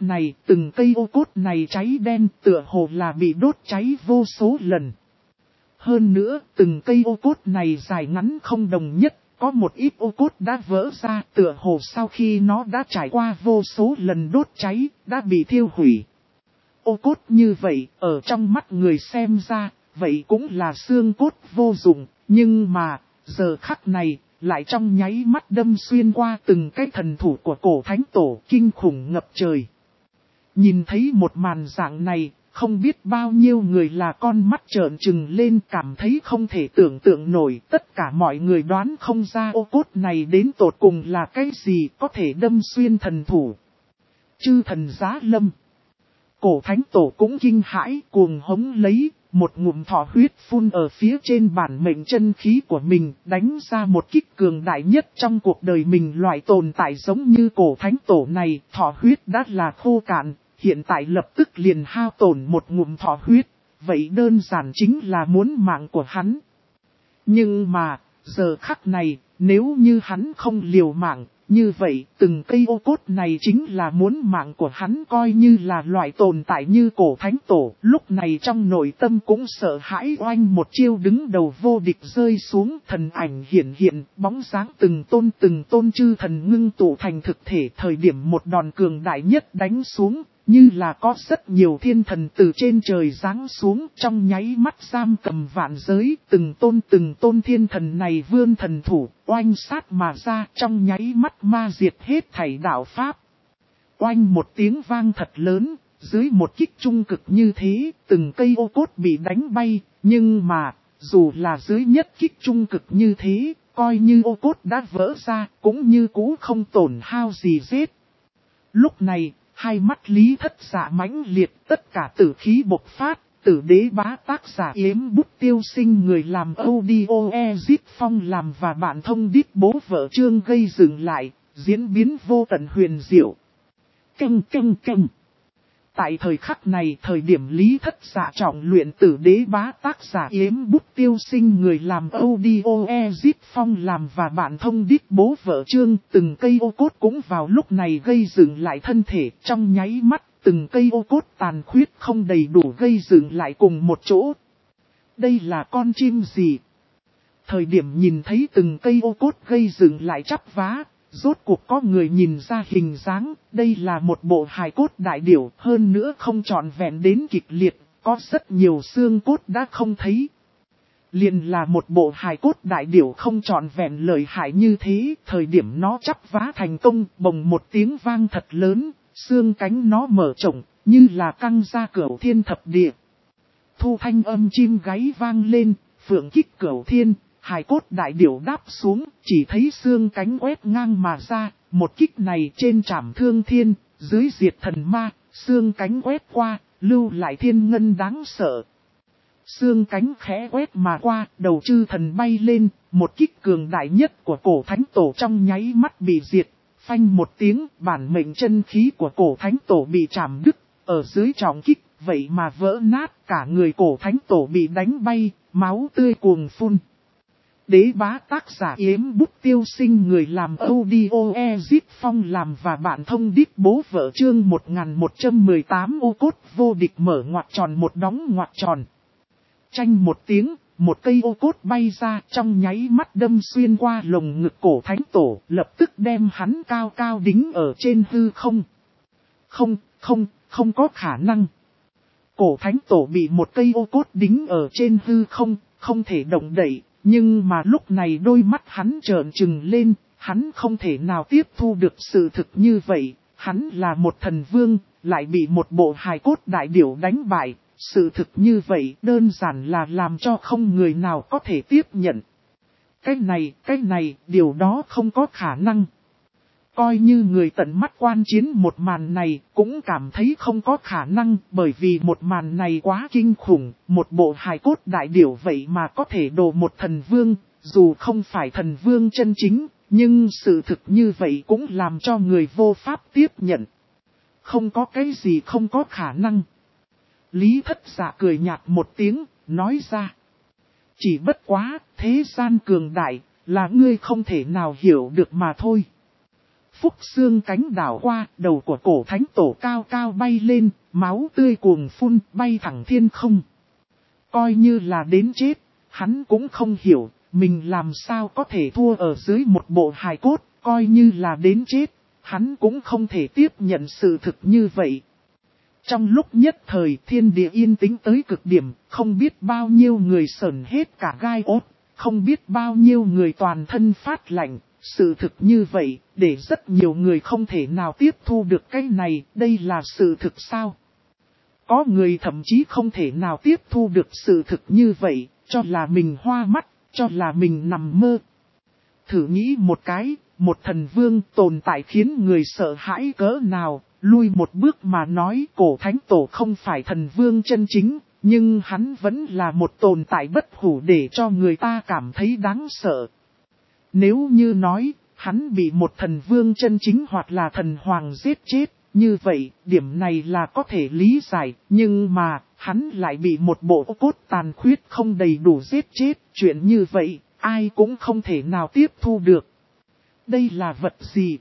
ô cốt này cháy đen, tựa hồ là bị đốt cháy vô số lần. Hơn nữa, từng cây ô cốt này dài ngắn không đồng nhất, có một ít ô cốt đã vỡ ra, tựa hồ sau khi nó đã trải qua vô số lần đốt cháy, đã bị thiêu hủy. Ô cốt như vậy, ở trong mắt người xem ra, vậy cũng là xương cốt vô dụng, nhưng mà, giờ khắc này, lại trong nháy mắt đâm xuyên qua từng cái thần thủ của cổ thánh tổ, kinh khủng ngập trời. Nhìn thấy một màn dạng này, không biết bao nhiêu người là con mắt trợn trừng lên, cảm thấy không thể tưởng tượng nổi. Tất cả mọi người đoán không ra ô cốt này đến tột cùng là cái gì có thể đâm xuyên thần thủ. Chư thần giá lâm. Cổ thánh tổ cũng kinh hãi cuồng hống lấy, một ngụm thọ huyết phun ở phía trên bản mệnh chân khí của mình, đánh ra một kích cường đại nhất trong cuộc đời mình. Loại tồn tại giống như cổ thánh tổ này, thọ huyết đã là khô cạn, hiện tại lập tức liền hao tổn một ngụm thọ huyết, vậy đơn giản chính là muốn mạng của hắn. Nhưng mà, giờ khắc này, nếu như hắn không liều mạng, như vậy từng cây ô cốt này chính là muốn mạng của hắn. Coi như là loại tồn tại như cổ thánh tổ, lúc này trong nội tâm cũng sợ hãi. Oanh một chiêu đứng đầu vô địch rơi xuống, thần ảnh hiển hiện, bóng dáng từng tôn chư thần ngưng tụ thành thực thể. Thời điểm một đòn cường đại nhất đánh xuống, như là có rất nhiều thiên thần từ trên trời giáng xuống, trong nháy mắt giam cầm vạn giới. Từng tôn thiên thần này vươn thần thủ, oanh sát mà ra, trong nháy mắt ma diệt hết thảy đạo pháp. Oanh một tiếng vang thật lớn, dưới một kích trung cực như thế, từng cây ô cốt bị đánh bay. Nhưng mà, dù là dưới nhất kích trung cực như thế, coi như ô cốt đã vỡ ra, cũng như cũ không tổn hao gì hết. Lúc này, hai mắt Lý Thất Dạ mãnh liệt, tất cả tử khí bộc phát. Tử Đế Bá tác giả Yếm Bút Tiêu Sinh, người làm audio Ezip Phong làm và bạn thông điệp bố vợ chương gây dừng lại, diễn biến vô tận huyền diệu. Canh. Tại thời khắc này, thời điểm Lý Thất Dạ trọng luyện Tử Đế Bá tác giả Yếm Bút Tiêu Sinh, người làm audio Ezip Phong làm và bạn thông điệp bố vợ chương, từng cây ô cốt cũng vào lúc này gây dựng lại thân thể. Trong nháy mắt, từng cây ô cốt tàn khuyết không đầy đủ gây dựng lại cùng một chỗ. Đây là con chim gì? Thời điểm nhìn thấy từng cây ô cốt gây dựng lại chắp vá, rốt cuộc có người nhìn ra hình dáng. Đây là một bộ hài cốt đại điểu, hơn nữa không trọn vẹn đến kịch liệt, có rất nhiều xương cốt đã không thấy. Liền là một bộ hài cốt đại điểu không trọn vẹn lợi hại như thế. Thời điểm nó chắp vá thành công, bồng một tiếng vang thật lớn, xương cánh nó mở rộng, như là căng ra cửu thiên thập địa. Thu thanh âm chim gáy vang lên, phượng kích cửu thiên, hài cốt đại điểu đáp xuống, chỉ thấy xương cánh quét ngang mà ra. Một kích này trên trảm thương thiên, dưới diệt thần ma, xương cánh quét qua, lưu lại thiên ngân đáng sợ. Xương cánh khẽ quét mà qua, đầu chư thần bay lên, một kích cường đại nhất của cổ thánh tổ trong nháy mắt bị diệt. Phanh một tiếng, bản mệnh chân khí của cổ thánh tổ bị chạm đứt, ở dưới trọng kích, vậy mà vỡ nát, cả người cổ thánh tổ bị đánh bay, máu tươi cuồng phun. Đế Bá tác giả Yếm Bút Tiêu Sinh, người làm audio Ezip Phong làm và bạn thông điệp bố vợ chương 1118 ô cốt vô địch mở ngoặc tròn một đóng ngoặc tròn. Chanh một tiếng, một cây ô cốt bay ra, trong nháy mắt đâm xuyên qua lồng ngực cổ thánh tổ, lập tức đem hắn cao cao đính ở trên hư không. Không có khả năng. Cổ thánh tổ bị một cây ô cốt đính ở trên hư không, không thể động đậy, nhưng mà lúc này đôi mắt hắn trợn trừng lên, hắn không thể nào tiếp thu được sự thực như vậy. Hắn là một thần vương, lại bị một bộ hài cốt đại điểu đánh bại. Sự thực như vậy đơn giản là làm cho không người nào có thể tiếp nhận. Cái này, điều đó không có khả năng. Coi như người tận mắt quan chiến một màn này cũng cảm thấy không có khả năng, bởi vì một màn này quá kinh khủng. Một bộ hài cốt đại điểu vậy mà có thể đổ một thần vương, dù không phải thần vương chân chính, nhưng sự thực như vậy cũng làm cho người vô pháp tiếp nhận. Không có cái gì không có khả năng. Lý Thất Dạ cười nhạt một tiếng, nói ra. Chỉ bất quá, thế gian cường đại, là ngươi không thể nào hiểu được mà thôi. Phúc xương cánh đảo qua, đầu của cổ thánh tổ cao cao bay lên, máu tươi cuồng phun, bay thẳng thiên không. Coi như là đến chết, hắn cũng không hiểu, mình làm sao có thể thua ở dưới một bộ hài cốt, coi như là đến chết, hắn cũng không thể tiếp nhận sự thực như vậy. Trong lúc nhất thời thiên địa yên tĩnh tới cực điểm, không biết bao nhiêu người sởn hết cả gai ốt, không biết bao nhiêu người toàn thân phát lạnh. Sự thực như vậy, để rất nhiều người không thể nào tiếp thu được cái này, đây là sự thực sao? Có người thậm chí không thể nào tiếp thu được sự thực như vậy, cho là mình hoa mắt, cho là mình nằm mơ. Thử nghĩ một cái, một thần vương tồn tại khiến người sợ hãi cỡ nào, lui một bước mà nói cổ thánh tổ không phải thần vương chân chính, Nhưng hắn vẫn là một tồn tại bất hủ để cho người ta cảm thấy đáng sợ. Nếu như nói, hắn bị một thần vương chân chính hoặc là thần hoàng giết chết, như vậy, điểm này là có thể lý giải, nhưng mà, hắn lại bị một bộ cốt tàn khuyết không đầy đủ giết chết, chuyện như vậy, ai cũng không thể nào tiếp thu được. Đây là vật gì?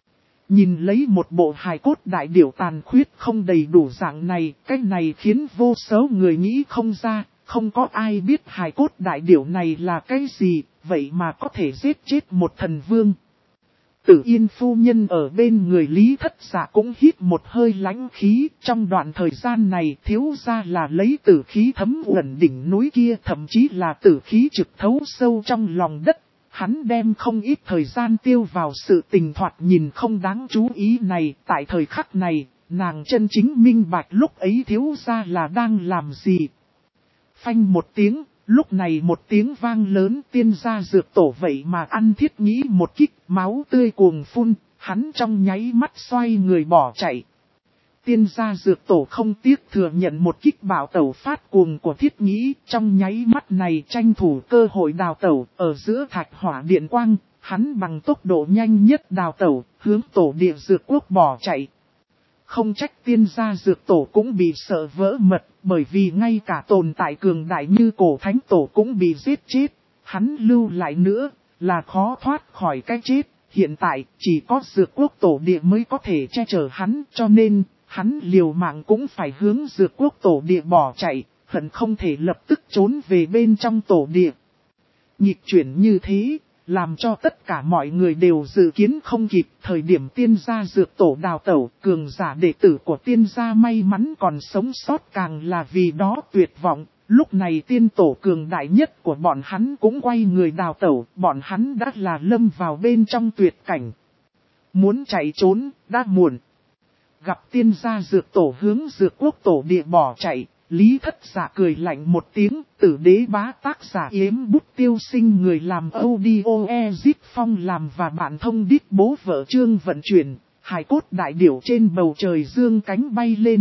Nhìn lấy một bộ hài cốt đại điểu tàn khuyết không đầy đủ dạng này, cái này khiến vô số người nghĩ không ra, không có ai biết hài cốt đại điểu này là cái gì, vậy mà có thể giết chết một thần vương. Tử Yên phu nhân ở bên người Lý Thất Dạ cũng hít một hơi lãnh khí, trong đoạn thời gian này thiếu ra là lấy tử khí thấm uẩn đỉnh núi kia, thậm chí là tử khí trực thấu sâu trong lòng đất. Hắn đem không ít thời gian tiêu vào sự tình thoạt nhìn không đáng chú ý này, tại thời khắc này, nàng chân chính minh bạch lúc ấy thiếu ra là đang làm gì. Phanh một tiếng, lúc này một tiếng vang lớn, tiên gia dược tổ vậy mà ăn thiết nghĩ một kích, máu tươi cuồng phun, hắn trong nháy mắt xoay người bỏ chạy. Tiên gia dược tổ không tiếc thừa nhận một kích bảo tẩu phát cuồng của thiết nghĩ, trong nháy mắt này tranh thủ cơ hội đào tẩu, ở giữa thạch hỏa điện quang, hắn bằng tốc độ nhanh nhất đào tẩu, hướng tổ địa dược quốc bỏ chạy. Không trách tiên gia dược tổ cũng bị sợ vỡ mật, bởi vì ngay cả tồn tại cường đại như cổ thánh tổ cũng bị giết chết, hắn lưu lại nữa, là khó thoát khỏi cái chết, hiện tại chỉ có dược quốc tổ địa mới có thể che chở hắn, cho nên, hắn liều mạng cũng phải hướng dược quốc tổ địa bỏ chạy, hận không thể lập tức trốn về bên trong tổ địa. Nhịp chuyển như thế, làm cho tất cả mọi người đều dự kiến không kịp, thời điểm tiên gia dược tổ đào tẩu, cường giả đệ tử của tiên gia may mắn còn sống sót càng là vì đó tuyệt vọng. Lúc này tiên tổ cường đại nhất của bọn hắn cũng quay người đào tẩu, bọn hắn đã là lâm vào bên trong tuyệt cảnh. Muốn chạy trốn, đã muộn. Gặp tiên gia dược tổ hướng dược quốc tổ địa bỏ chạy, Lý Thất Dạ cười lạnh một tiếng, Tử Đế Bá tác giả Yếm Bút Tiêu Sinh người làm audio Phong làm và bạn thông đít bố vợ chương vận chuyển, hài cốt đại điểu trên bầu trời dương cánh bay lên.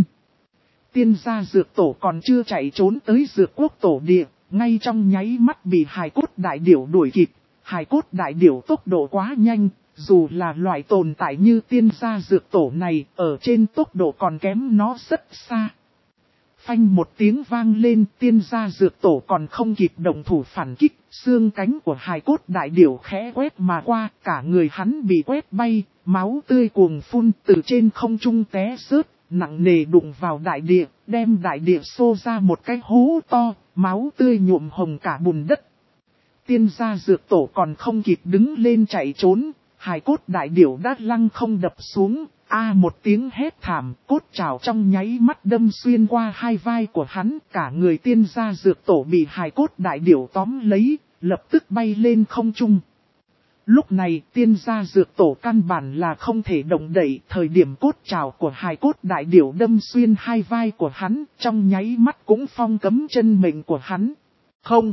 Tiên gia dược tổ còn chưa chạy trốn tới dược quốc tổ địa, ngay trong nháy mắt bị hài cốt đại điểu đuổi kịp, hài cốt đại điểu tốc độ quá nhanh. Dù là loại tồn tại như tiên gia dược tổ này, ở trên tốc độ còn kém nó rất xa. Phanh một tiếng vang lên, tiên gia dược tổ còn không kịp động thủ phản kích, xương cánh của hài cốt đại điểu khẽ quét mà qua, cả người hắn bị quét bay, máu tươi cuồng phun từ trên không trung té rớt, nặng nề đụng vào đại địa, đem đại địa xô ra một cái hố to, máu tươi nhuộm hồng cả bùn đất. Tiên gia dược tổ còn không kịp đứng lên chạy trốn. Hài cốt đại điểu đã lăng không đập xuống, một tiếng hét thảm, cốt trảo trong nháy mắt đâm xuyên qua hai vai của hắn, cả người tiên gia dược tổ bị hài cốt đại điểu tóm lấy, lập tức bay lên không trung. Lúc này tiên gia dược tổ căn bản là không thể động đậy, thời điểm cốt trảo của hài cốt đại điểu đâm xuyên hai vai của hắn, trong nháy mắt cũng phong cấm chân mệnh của hắn. Không!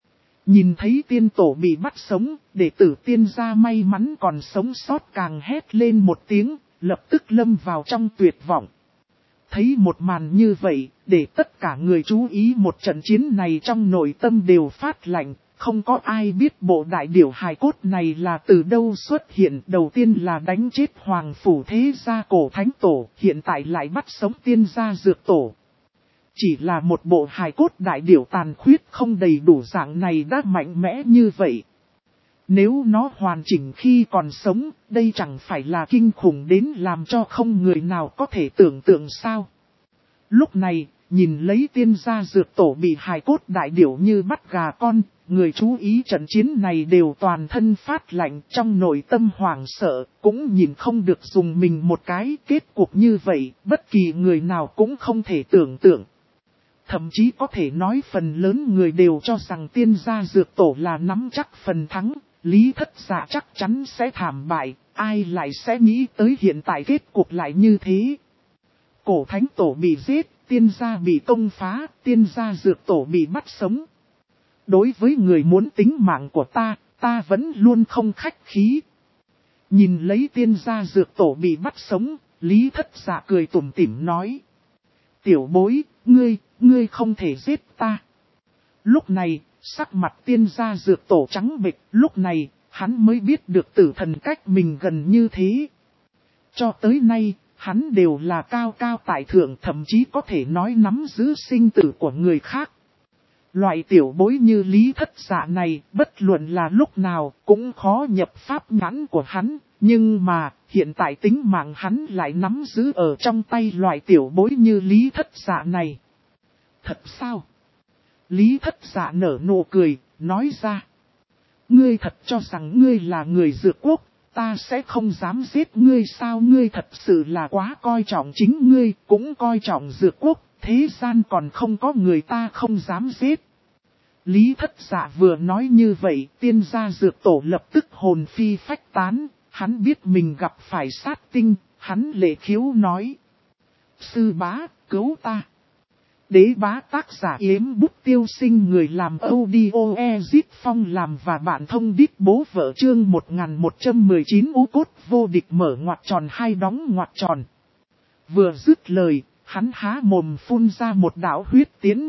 Nhìn thấy tiên tổ bị bắt sống, đệ tử tiên gia may mắn còn sống sót càng hét lên một tiếng, lập tức lâm vào trong tuyệt vọng. Thấy một màn như vậy, để tất cả người chú ý một trận chiến này trong nội tâm đều phát lạnh, không có ai biết bộ đại điểu hài cốt này là từ đâu xuất hiện. Đầu tiên là đánh chết hoàng phủ thế gia cổ thánh tổ, hiện tại lại bắt sống tiên gia dược tổ. Chỉ là một bộ hài cốt đại điểu tàn khuyết không đầy đủ dạng này đã mạnh mẽ như vậy. Nếu nó hoàn chỉnh khi còn sống, đây chẳng phải là kinh khủng đến làm cho không người nào có thể tưởng tượng sao. Lúc này, nhìn lấy tiên gia dược tổ bị hài cốt đại điểu như bắt gà con, người chú ý trận chiến này đều toàn thân phát lạnh trong nội tâm hoảng sợ, cũng nhìn không được dùng mình một cái kết cục như vậy, bất kỳ người nào cũng không thể tưởng tượng. Thậm chí có thể nói phần lớn người đều cho rằng tiên gia dược tổ là nắm chắc phần thắng, Lý Thất Dạ chắc chắn sẽ thảm bại, ai lại sẽ nghĩ tới hiện tại kết cục lại như thế. Cổ thánh tổ bị giết, tiên gia bị công phá, tiên gia dược tổ bị bắt sống. Đối với người muốn tính mạng của ta vẫn luôn không khách khí. Nhìn lấy tiên gia dược tổ bị bắt sống, Lý Thất Dạ cười tủm tỉm nói. Tiểu bối, ngươi không thể giết ta. Lúc này, sắc mặt tiên gia dược tổ trắng bệch, lúc này, hắn mới biết được tử thần cách mình gần như thế. Cho tới nay, hắn đều là cao cao tại thượng, thậm chí có thể nói nắm giữ sinh tử của người khác. Loại tiểu bối như Lý Thất Dạ này, bất luận là lúc nào, cũng khó nhập pháp nhãn của hắn. Nhưng mà, hiện tại tính mạng hắn lại nắm giữ ở trong tay loại tiểu bối như Lý Thất Dạ này. Thật sao? Lý Thất Dạ nở nụ cười, nói ra. Ngươi thật cho rằng ngươi là người Dược Quốc, ta sẽ không dám giết ngươi sao? Ngươi thật sự là quá coi trọng chính ngươi, cũng coi trọng Dược Quốc, thế gian còn không có người ta không dám giết. Lý Thất Dạ vừa nói như vậy, tiên gia Dược Tổ lập tức hồn phi phách tán, hắn biết mình gặp phải sát tinh, hắn lệ khiếu nói. Sư bá, cứu ta. Đế bá tác giả yếm bút tiêu sinh, người làm audio Ezit Phong làm và bạn thông đít bố vợ chương 1119 ú cốt vô địch mở ngoặc tròn hai đóng ngoặc tròn. Vừa dứt lời, hắn há mồm phun ra một đạo huyết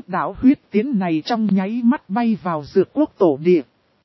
tiến này trong nháy mắt bay vào Dược Quốc tổ địa.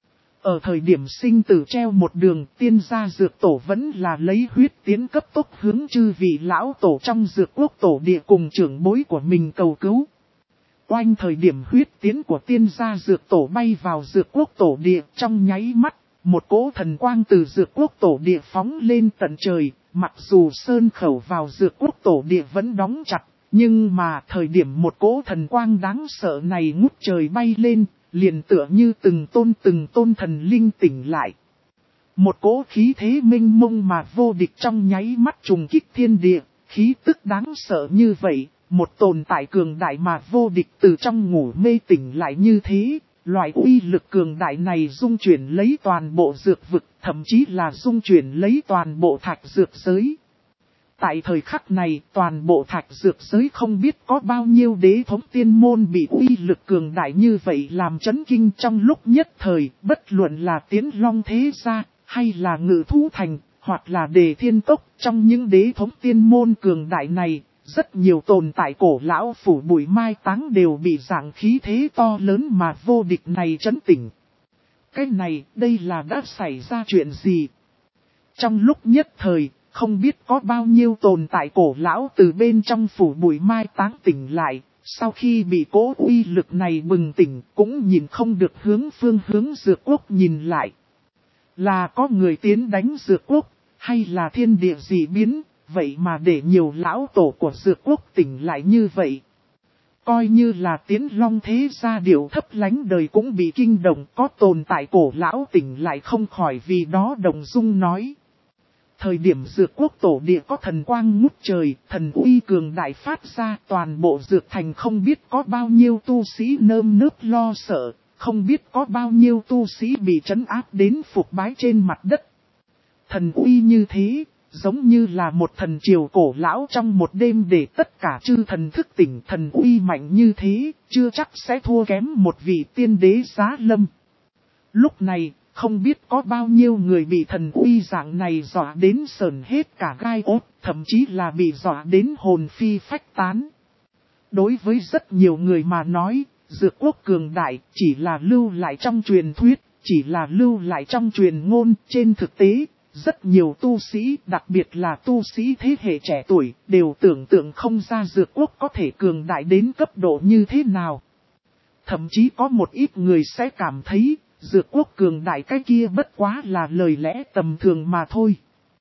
Ở thời điểm sinh tử treo một đường, tiên gia Dược Tổ vẫn là lấy huyết tiến cấp tốc hướng chư vị lão tổ trong Dược Quốc tổ địa cùng trưởng bối của mình cầu cứu. Oanh, thời điểm huyết tiến của tiên gia Dược Tổ bay vào Dược Quốc tổ địa, trong nháy mắt, một cỗ thần quang từ Dược Quốc tổ địa phóng lên tận trời. Mặc dù sơn khẩu vào Dược Quốc tổ địa vẫn đóng chặt, nhưng mà thời điểm một cỗ thần quang đáng sợ này ngút trời bay lên, liền tựa như từng tôn thần linh tỉnh lại. Một cỗ khí thế minh mông mà vô địch trong nháy mắt trùng kích thiên địa, khí tức đáng sợ như vậy, một tồn tại cường đại mà vô địch từ trong ngủ mê tỉnh lại như thế. Loại uy lực cường đại này dung chuyển lấy toàn bộ dược vực, thậm chí là dung chuyển lấy toàn bộ thạch dược giới. Tại thời khắc này, toàn bộ thạch dược giới không biết có bao nhiêu đế thống tiên môn bị uy lực cường đại như vậy làm chấn kinh trong lúc nhất thời, bất luận là Tiến Long Thế Gia, hay là Ngự Thú Thành, hoặc là Đề Thiên Tốc, trong những đế thống tiên môn cường đại này. Rất nhiều tồn tại cổ lão phủ bụi mai táng đều bị dạng khí thế to lớn mà vô địch này chấn tỉnh. Cái này, đây là đã xảy ra chuyện gì? Trong lúc nhất thời, không biết có bao nhiêu tồn tại cổ lão từ bên trong phủ bụi mai táng tỉnh lại, sau khi bị cỗ uy lực này bừng tỉnh, cũng nhìn không được hướng Dược Quốc nhìn lại. Là có người tiến đánh Dược Quốc, hay là thiên địa dị biến? Vậy mà để nhiều lão tổ của Dược Quốc tỉnh lại như vậy. Coi như là Tiến Long Thế Gia điệu thấp lánh đời cũng bị kinh động, có tồn tại cổ lão tỉnh lại không khỏi vì đó động dung nói. Thời điểm Dược Quốc tổ địa có thần quang ngút trời, thần uy cường đại phát ra, toàn bộ Dược Thành không biết có bao nhiêu tu sĩ nơm nớp lo sợ, không biết có bao nhiêu tu sĩ bị trấn áp đến phục bái trên mặt đất. Thần uy như thế, giống như là một thần triều cổ lão trong một đêm để tất cả chư thần thức tỉnh. Thần uy mạnh như thế, chưa chắc sẽ thua kém một vị tiên đế giá lâm. Lúc này, không biết có bao nhiêu người bị thần uy dạng này dọa đến sờn hết cả gai ốt, thậm chí là bị dọa đến hồn phi phách tán. Đối với rất nhiều người mà nói, Dược Quốc cường đại chỉ là lưu lại trong truyền thuyết, chỉ là lưu lại trong truyền ngôn. Trên thực tế, rất nhiều tu sĩ, đặc biệt là tu sĩ thế hệ trẻ tuổi, đều tưởng tượng không ra Dược Quốc có thể cường đại đến cấp độ như thế nào. Thậm chí có một ít người sẽ cảm thấy, Dược Quốc cường đại cái kia bất quá là lời lẽ tầm thường mà thôi.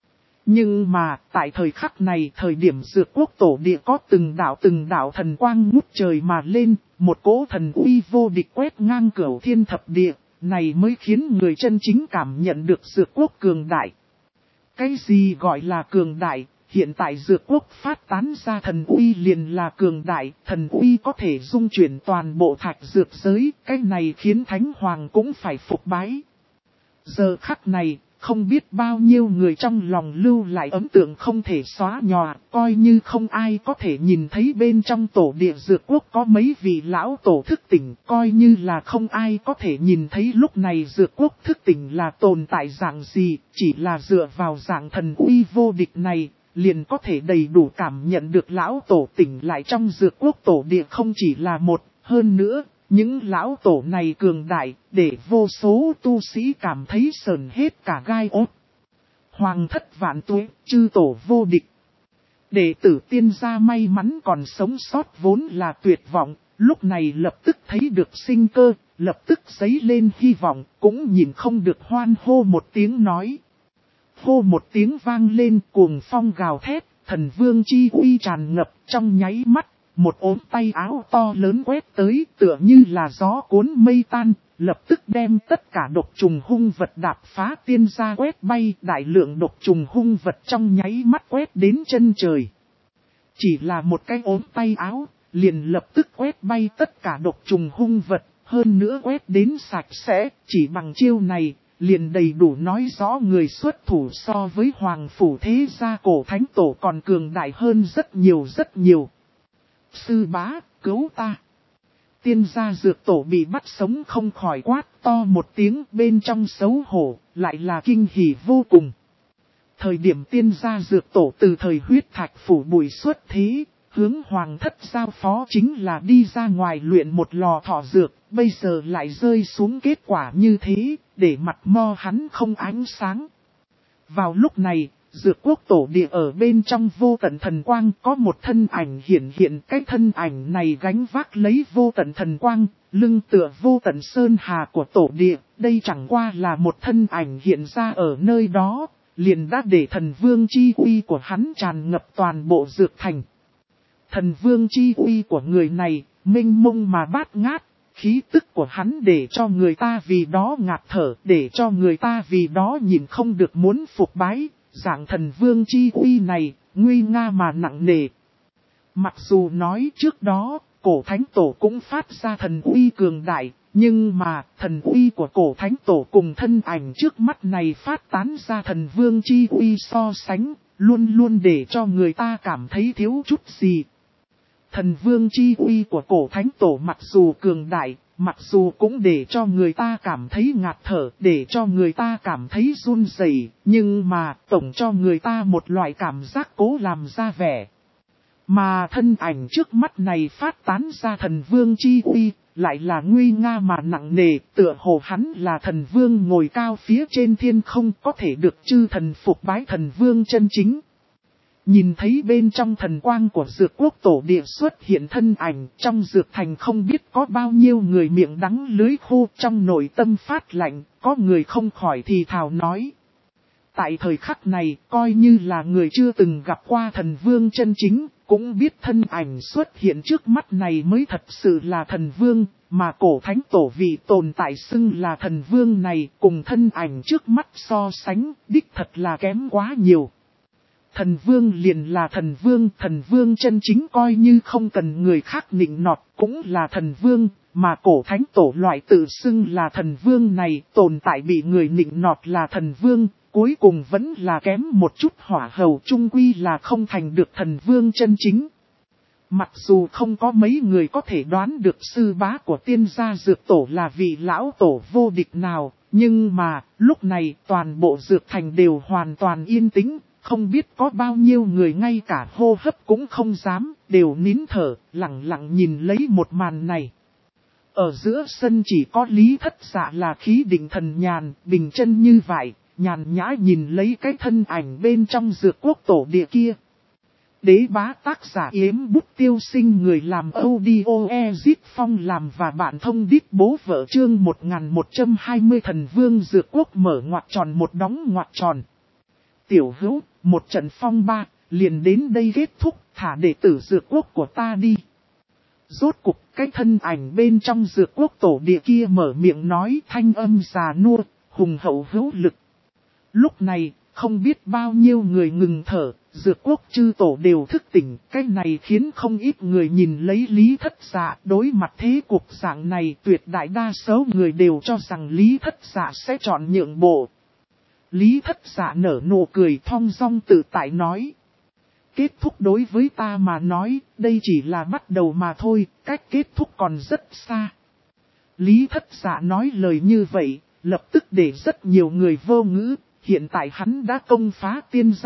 Nhưng mà, tại thời khắc này, thời điểm Dược Quốc tổ địa có từng đạo thần quang ngút trời mà lên, một cỗ thần uy vô địch quét ngang cửu thiên thập địa, này mới khiến người chân chính cảm nhận được Dược Quốc cường đại. Cái gì gọi là cường đại? Hiện tại Dược Quốc phát tán ra thần uy liền là cường đại, thần uy có thể dung chuyển toàn bộ thạch dược giới, cái này khiến Thánh Hoàng cũng phải phục bái. Giờ khắc này, không biết bao nhiêu người trong lòng lưu lại ấn tượng không thể xóa nhòa, coi như không ai có thể nhìn thấy bên trong tổ địa Dược Quốc có mấy vị lão tổ thức tỉnh, coi như là không ai có thể nhìn thấy lúc này Dược Quốc thức tỉnh là tồn tại dạng gì, chỉ là dựa vào dạng thần uy vô địch này, liền có thể đầy đủ cảm nhận được lão tổ tỉnh lại trong dược quốc tổ địa không chỉ là một, hơn nữa, những lão tổ này cường đại, để vô số tu sĩ cảm thấy sờn hết cả gai ốt. Hoàng thất vạn tuế, chư tổ vô địch. Đệ tử tiên gia may mắn còn sống sót vốn là tuyệt vọng, lúc này lập tức thấy được sinh cơ, lập tức dấy lên hy vọng, cũng nhìn không được hoan hô một tiếng nói. Hô một tiếng vang lên cuồng phong gào thét, thần vương chi uy tràn ngập trong nháy mắt, một ốm tay áo to lớn quét tới tựa như là gió cuốn mây tan, lập tức đem tất cả độc trùng hung vật đạp phá tiên gia quét bay, đại lượng độc trùng hung vật trong nháy mắt quét đến chân trời. Chỉ là một cái ốm tay áo, liền lập tức quét bay tất cả độc trùng hung vật, hơn nữa quét đến sạch sẽ, chỉ bằng chiêu này, liền đầy đủ nói rõ người xuất thủ so với hoàng phủ thế gia cổ thánh tổ còn cường đại hơn rất nhiều rất nhiều. Sư bá, cứu ta. Tiên gia dược tổ bị bắt sống không khỏi quát to một tiếng, bên trong xấu hổ, lại là kinh hỉ vô cùng. Thời điểm tiên gia dược tổ từ thời huyết thạch phủ bùi xuất thế, hướng hoàng thất giao phó chính là đi ra ngoài luyện một lò thọ dược, bây giờ lại rơi xuống kết quả như thế, để mặt mo hắn không ánh sáng. Vào lúc này, dược quốc tổ địa ở bên trong vô tận thần quang có một thân ảnh hiện cái thân ảnh này gánh vác lấy vô tận thần quang, lưng tựa vô tận sơn hà của tổ địa, đây chẳng qua là một thân ảnh hiện ra ở nơi đó, liền đã để thần vương chi uy của hắn tràn ngập toàn bộ dược thành. Thần vương chi uy của người này, mênh mông mà bát ngát, khí tức của hắn để cho người ta vì đó ngạt thở, để cho người ta vì đó nhìn không được muốn phục bái, dạng thần vương chi uy này, nguy nga mà nặng nề. Mặc dù nói trước đó, cổ thánh tổ cũng phát ra thần uy cường đại, nhưng mà thần uy của cổ thánh tổ cùng thân ảnh trước mắt này phát tán ra thần vương chi uy so sánh, luôn luôn để cho người ta cảm thấy thiếu chút gì. Thần vương chi uy của cổ thánh tổ mặc dù cường đại, mặc dù cũng để cho người ta cảm thấy ngạt thở, để cho người ta cảm thấy run rẩy, nhưng mà tổng cho người ta một loại cảm giác cố làm ra vẻ. Mà thân ảnh trước mắt này phát tán ra thần vương chi uy, lại là nguy nga mà nặng nề, tựa hồ hắn là thần vương ngồi cao phía trên thiên không, có thể được chư thần phục bái thần vương chân chính. Nhìn thấy bên trong thần quang của dược quốc tổ địa xuất hiện thân ảnh, trong dược thành không biết có bao nhiêu người miệng đắng lưới khô, trong nội tâm phát lạnh, có người không khỏi thì thào nói. Tại thời khắc này, coi như là người chưa từng gặp qua thần vương chân chính, cũng biết thân ảnh xuất hiện trước mắt này mới thật sự là thần vương, mà cổ thánh tổ vị tồn tại xưng là thần vương này cùng thân ảnh trước mắt so sánh, đích thật là kém quá nhiều. Thần vương liền là thần vương chân chính coi như không cần người khác nịnh nọt cũng là thần vương, mà cổ thánh tổ loại tự xưng là thần vương này tồn tại bị người nịnh nọt là thần vương, cuối cùng vẫn là kém một chút hỏa hầu chung quy là không thành được thần vương chân chính. Mặc dù không có mấy người có thể đoán được sư bá của tiên gia dược tổ là vị lão tổ vô địch nào, nhưng mà lúc này toàn bộ dược thành đều hoàn toàn yên tĩnh. Không biết có bao nhiêu người ngay cả hô hấp cũng không dám, đều nín thở, lặng lặng nhìn lấy một màn này. Ở giữa sân chỉ có Lý Thất Dạ là khí định thần nhàn, bình chân như vậy, nhàn nhã nhìn lấy cái thân ảnh bên trong dược quốc tổ địa kia. Đế bá tác giả Yếm Bút Tiêu Sinh, người làm audio Ezit Phong làm và bạn thông đít bố vợ chương 1120 thần vương dược quốc mở ngoặc tròn một đóng ngoặc tròn. Tiểu hữu, một trận phong ba, liền đến đây kết thúc, thả đệ tử dược quốc của ta đi. Rốt cục, cái thân ảnh bên trong dược quốc tổ địa kia mở miệng nói thanh âm già nua, hùng hậu hữu lực. Lúc này, không biết bao nhiêu người ngừng thở, dược quốc chư tổ đều thức tỉnh, cái này khiến không ít người nhìn lấy Lý Thất Dạ. Đối mặt thế cục dạng này, tuyệt đại đa số người đều cho rằng Lý Thất Dạ sẽ chọn nhượng bộ. Lý Thất Dạ nở nụ cười thong dong tự tại nói. Kết thúc đối với ta mà nói, đây chỉ là bắt đầu mà thôi, cách kết thúc còn rất xa. Lý Thất Dạ nói lời như vậy, lập tức để rất nhiều người vô ngữ, hiện tại hắn đã công phá tiên gia,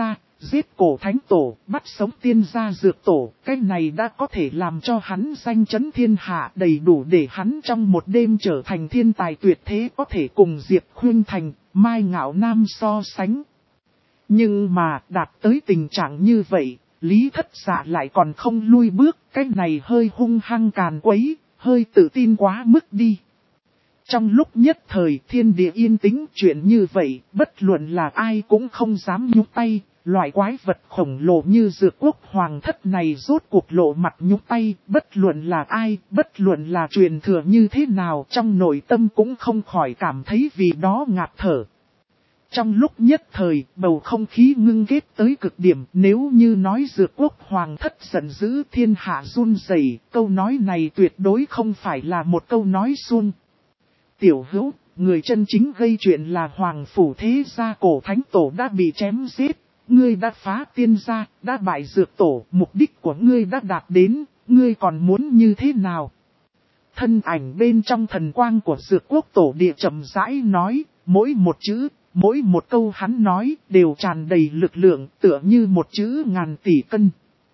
giết cổ thánh tổ, bắt sống tiên gia dược tổ, cái này đã có thể làm cho hắn danh chấn thiên hạ, đầy đủ để hắn trong một đêm trở thành thiên tài tuyệt thế, có thể cùng Diệp Khuynh Thành, Mai Ngạo Nam so sánh. Nhưng mà đạt tới tình trạng như vậy, Lý Thất Dạ lại còn không lui bước, cái này hơi hung hăng càn quấy, hơi tự tin quá mức đi. Trong lúc nhất thời thiên địa yên tĩnh, chuyện như vậy, bất luận là ai cũng không dám nhúc tay, loại quái vật khổng lồ như Dược Quốc Hoàng Thất này rốt cuộc lộ mặt nhúc tay, bất luận là ai, bất luận là truyền thừa như thế nào, trong nội tâm cũng không khỏi cảm thấy vì đó ngạt thở. Trong lúc nhất thời, bầu không khí ngưng kết tới cực điểm, nếu như nói Dược Quốc Hoàng Thất giận dữ thiên hạ run rẩy, câu nói này tuyệt đối không phải là một câu nói suông. Tiểu Hữu, người chân chính gây chuyện là Hoàng Phủ Thế Gia cổ thánh tổ đã bị chém giết, ngươi đã phá tiên gia, đã bại Dược tổ, mục đích của ngươi đã đạt đến, ngươi còn muốn như thế nào? Thân ảnh bên trong thần quang của Dược Quốc tổ địa chậm rãi nói, mỗi một chữ, mỗi một câu hắn nói đều tràn đầy lực lượng, tựa như một chữ ngàn tỷ cân.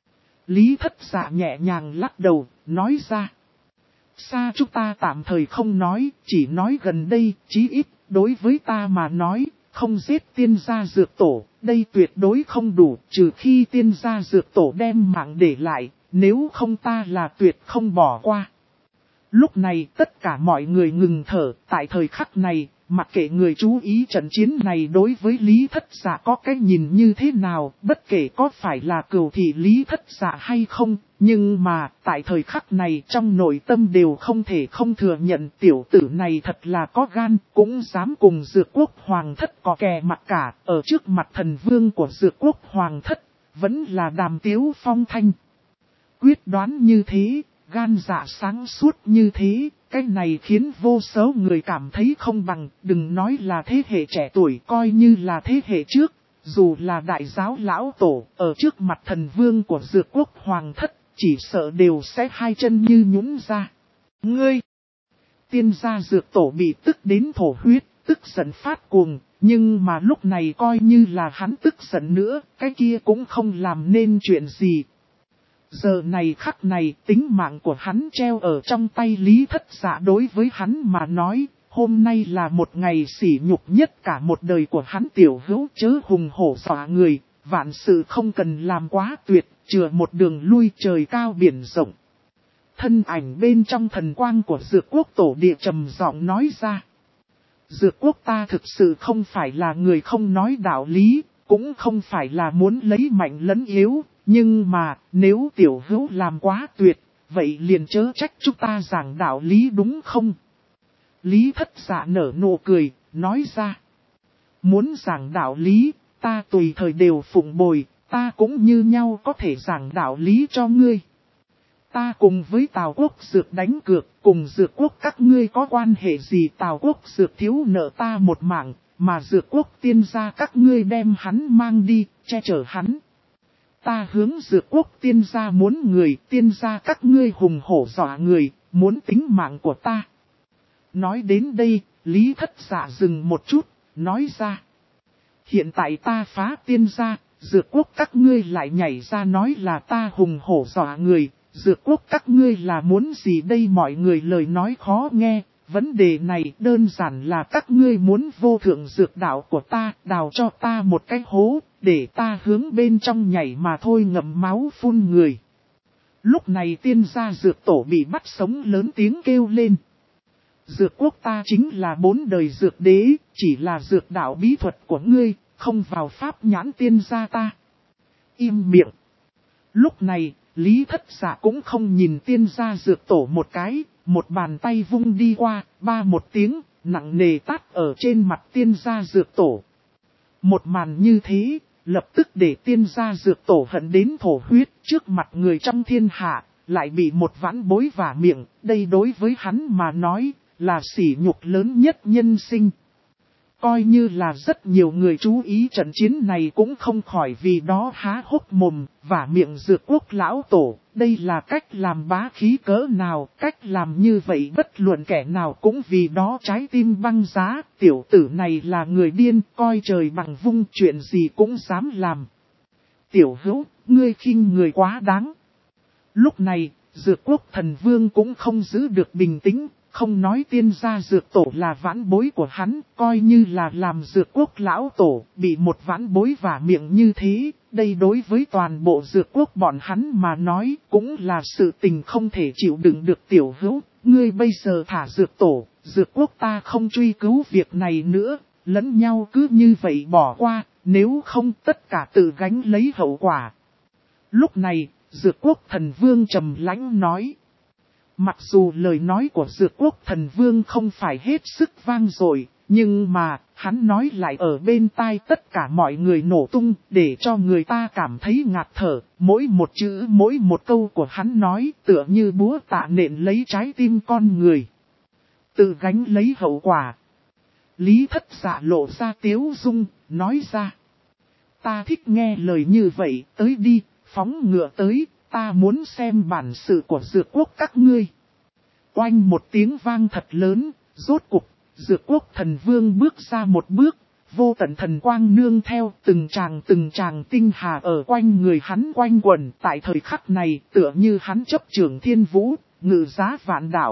Lý Thất Dạ nhẹ nhàng lắc đầu, nói ra. Xa chúng ta tạm thời không nói, chỉ nói gần đây, chí ít, đối với ta mà nói, không giết tiên gia dược tổ, đây tuyệt đối không đủ, trừ khi tiên gia dược tổ đem mạng để lại, nếu không ta là tuyệt không bỏ qua. Lúc này tất cả mọi người ngừng thở, tại thời khắc này, mặc kệ người chú ý trận chiến này đối với Lý Thất Dạ có cái nhìn như thế nào, bất kể có phải là cừu thị Lý Thất Dạ hay không, nhưng mà tại thời khắc này trong nội tâm đều không thể không thừa nhận tiểu tử này thật là có gan, cũng dám cùng Dược Quốc Hoàng Thất có kè mặt cả, ở trước mặt thần vương của Dược Quốc Hoàng Thất, vẫn là Đàm Tiếu Phong thanh. Quyết đoán như thế, gan dạ sáng suốt như thế, cái này khiến vô số người cảm thấy không bằng, đừng nói là thế hệ trẻ tuổi, coi như là thế hệ trước, dù là đại giáo lão tổ, ở trước mặt thần vương của Dược Quốc Hoàng Thất, chỉ sợ đều sẽ hai chân như nhũn ra. Ngươi! Tiên gia Dược tổ bị tức đến thổ huyết, tức giận phát cuồng, nhưng mà lúc này coi như là hắn tức giận nữa, cái kia cũng không làm nên chuyện gì. Giờ này khắc này, tính mạng của hắn treo ở trong tay Lý Thất Dạ, đối với hắn mà nói, hôm nay là một ngày sỉ nhục nhất cả một đời của hắn. Tiểu Hữu chớ hùng hổ dọa người, vạn sự không cần làm quá tuyệt, chừa một đường lui trời cao biển rộng. Thân ảnh bên trong thần quang của Dược Quốc tổ địa trầm giọng nói ra. Dược Quốc ta thực sự không phải là người không nói đạo lý, cũng không phải là muốn lấy mạnh lấn yếu. Nhưng mà, nếu Tiểu Hữu làm quá tuyệt, vậy liền chớ trách chúng ta giảng đạo lý đúng không? Lý Thất Dạ nở nụ cười, nói ra. Muốn giảng đạo lý, ta tùy thời đều phụng bồi, ta cũng như nhau có thể giảng đạo lý cho ngươi. Ta cùng với Tào Quốc Dược đánh cược, cùng Dược Quốc các ngươi có quan hệ gì? Tào Quốc Dược thiếu nợ ta một mạng, mà Dược Quốc tiên gia các ngươi đem hắn mang đi, che chở hắn. Ta hướng Dược Quốc tiên gia muốn người, tiên gia các ngươi hùng hổ dọa người, muốn tính mạng của ta. Nói đến đây, Lý Thất Dạ dừng một chút, nói ra. Hiện tại ta phá tiên gia, Dược Quốc các ngươi lại nhảy ra nói là ta hùng hổ dọa người, Dược Quốc các ngươi là muốn gì đây? Mọi người lời nói khó nghe, vấn đề này đơn giản là các ngươi muốn vô thượng dược đạo của ta, đào cho ta một cái hố, để ta hướng bên trong nhảy mà thôi, ngậm máu phun người. Lúc này tiên gia Dược tổ bị bắt sống lớn tiếng kêu lên. Dược Quốc ta chính là 4 đời dược đế, chỉ là dược đạo bí thuật của ngươi, không vào pháp nhãn tiên gia ta. Im miệng. Lúc này, Lý Thất Dạ cũng không nhìn tiên gia Dược tổ một cái, một bàn tay vung đi qua, ba một tiếng, nặng nề tát ở trên mặt tiên gia Dược tổ. Một màn như thế, lập tức để tiên gia Dược tổ hận đến thổ huyết, trước mặt người trong thiên hạ, lại bị một vãn bối vả miệng, đây đối với hắn mà nói, là sỉ nhục lớn nhất nhân sinh. Coi như là rất nhiều người chú ý trận chiến này cũng không khỏi vì đó há hốc mồm, vả miệng Dược Quốc lão tổ, đây là cách làm bá khí cỡ nào, cách làm như vậy bất luận kẻ nào cũng vì đó trái tim băng giá, tiểu tử này là người điên, coi trời bằng vung, chuyện gì cũng dám làm. tiểu hữu, ngươi khinh người quá đáng. Lúc này, Dược Quốc Thần Vương cũng không giữ được bình tĩnh, không nói tiên gia Dược Tổ là vãn bối của hắn, coi như là làm Dược Quốc Lão Tổ, bị một vãn bối vả miệng như thế, đây đối với toàn bộ Dược Quốc bọn hắn mà nói, cũng là sự tình không thể chịu đựng được tiểu hữu, ngươi bây giờ thả Dược Tổ, Dược Quốc ta không truy cứu việc này nữa, lẫn nhau cứ như vậy bỏ qua, nếu không tất cả tự gánh lấy hậu quả. Lúc này, Dược Quốc Thần Vương trầm lãnh nói. Mặc dù lời nói của Dược Quốc Thần Vương không phải hết sức vang dội, nhưng mà, hắn nói lại ở bên tai tất cả mọi người nổ tung, để cho người ta cảm thấy ngạt thở, mỗi một chữ mỗi một câu của hắn nói tựa như búa tạ nện lấy trái tim con người. Tự gánh lấy hậu quả. Lý Thất Dạ lộ ra tiếu dung, nói ra. Ta thích nghe lời như vậy, tới đi, phóng ngựa tới, ta muốn xem bản sự của Dược Quốc các ngươi. Oanh một tiếng vang thật lớn, rốt cục, Dược Quốc Thần Vương bước ra một bước, vô tận thần quang nương theo từng tràng tinh hà ở quanh người hắn quanh quẩn. Tại thời khắc này tựa như hắn chấp trưởng thiên vũ, ngự giá vạn đạo.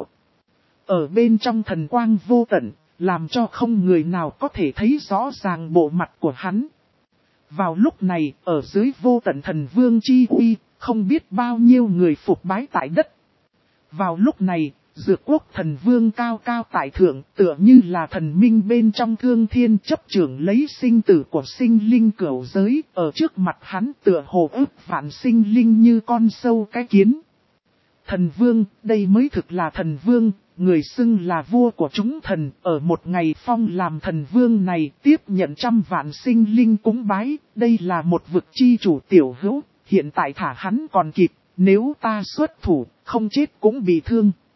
Ở bên trong thần quang vô tận, làm cho không người nào có thể thấy rõ ràng bộ mặt của hắn. Vào lúc này, ở dưới vô tận thần vương chi uy, không biết bao nhiêu người phục bái tại đất. Vào lúc này, Dược Quốc Thần Vương cao cao tại thượng, tựa như là thần minh bên trong thương thiên chấp trưởng lấy sinh tử của sinh linh cửu giới, ở trước mặt hắn tựa hồ ức vạn sinh linh như con sâu cái kiến. Thần Vương, đây mới thực là thần Vương, người xưng là vua của chúng thần, ở một ngày phong làm thần Vương này tiếp nhận trăm vạn sinh linh cúng bái, đây là một vực chi chủ tiểu hữu, hiện tại thả hắn còn kịp, nếu ta xuất thủ, không chết cũng bị thương.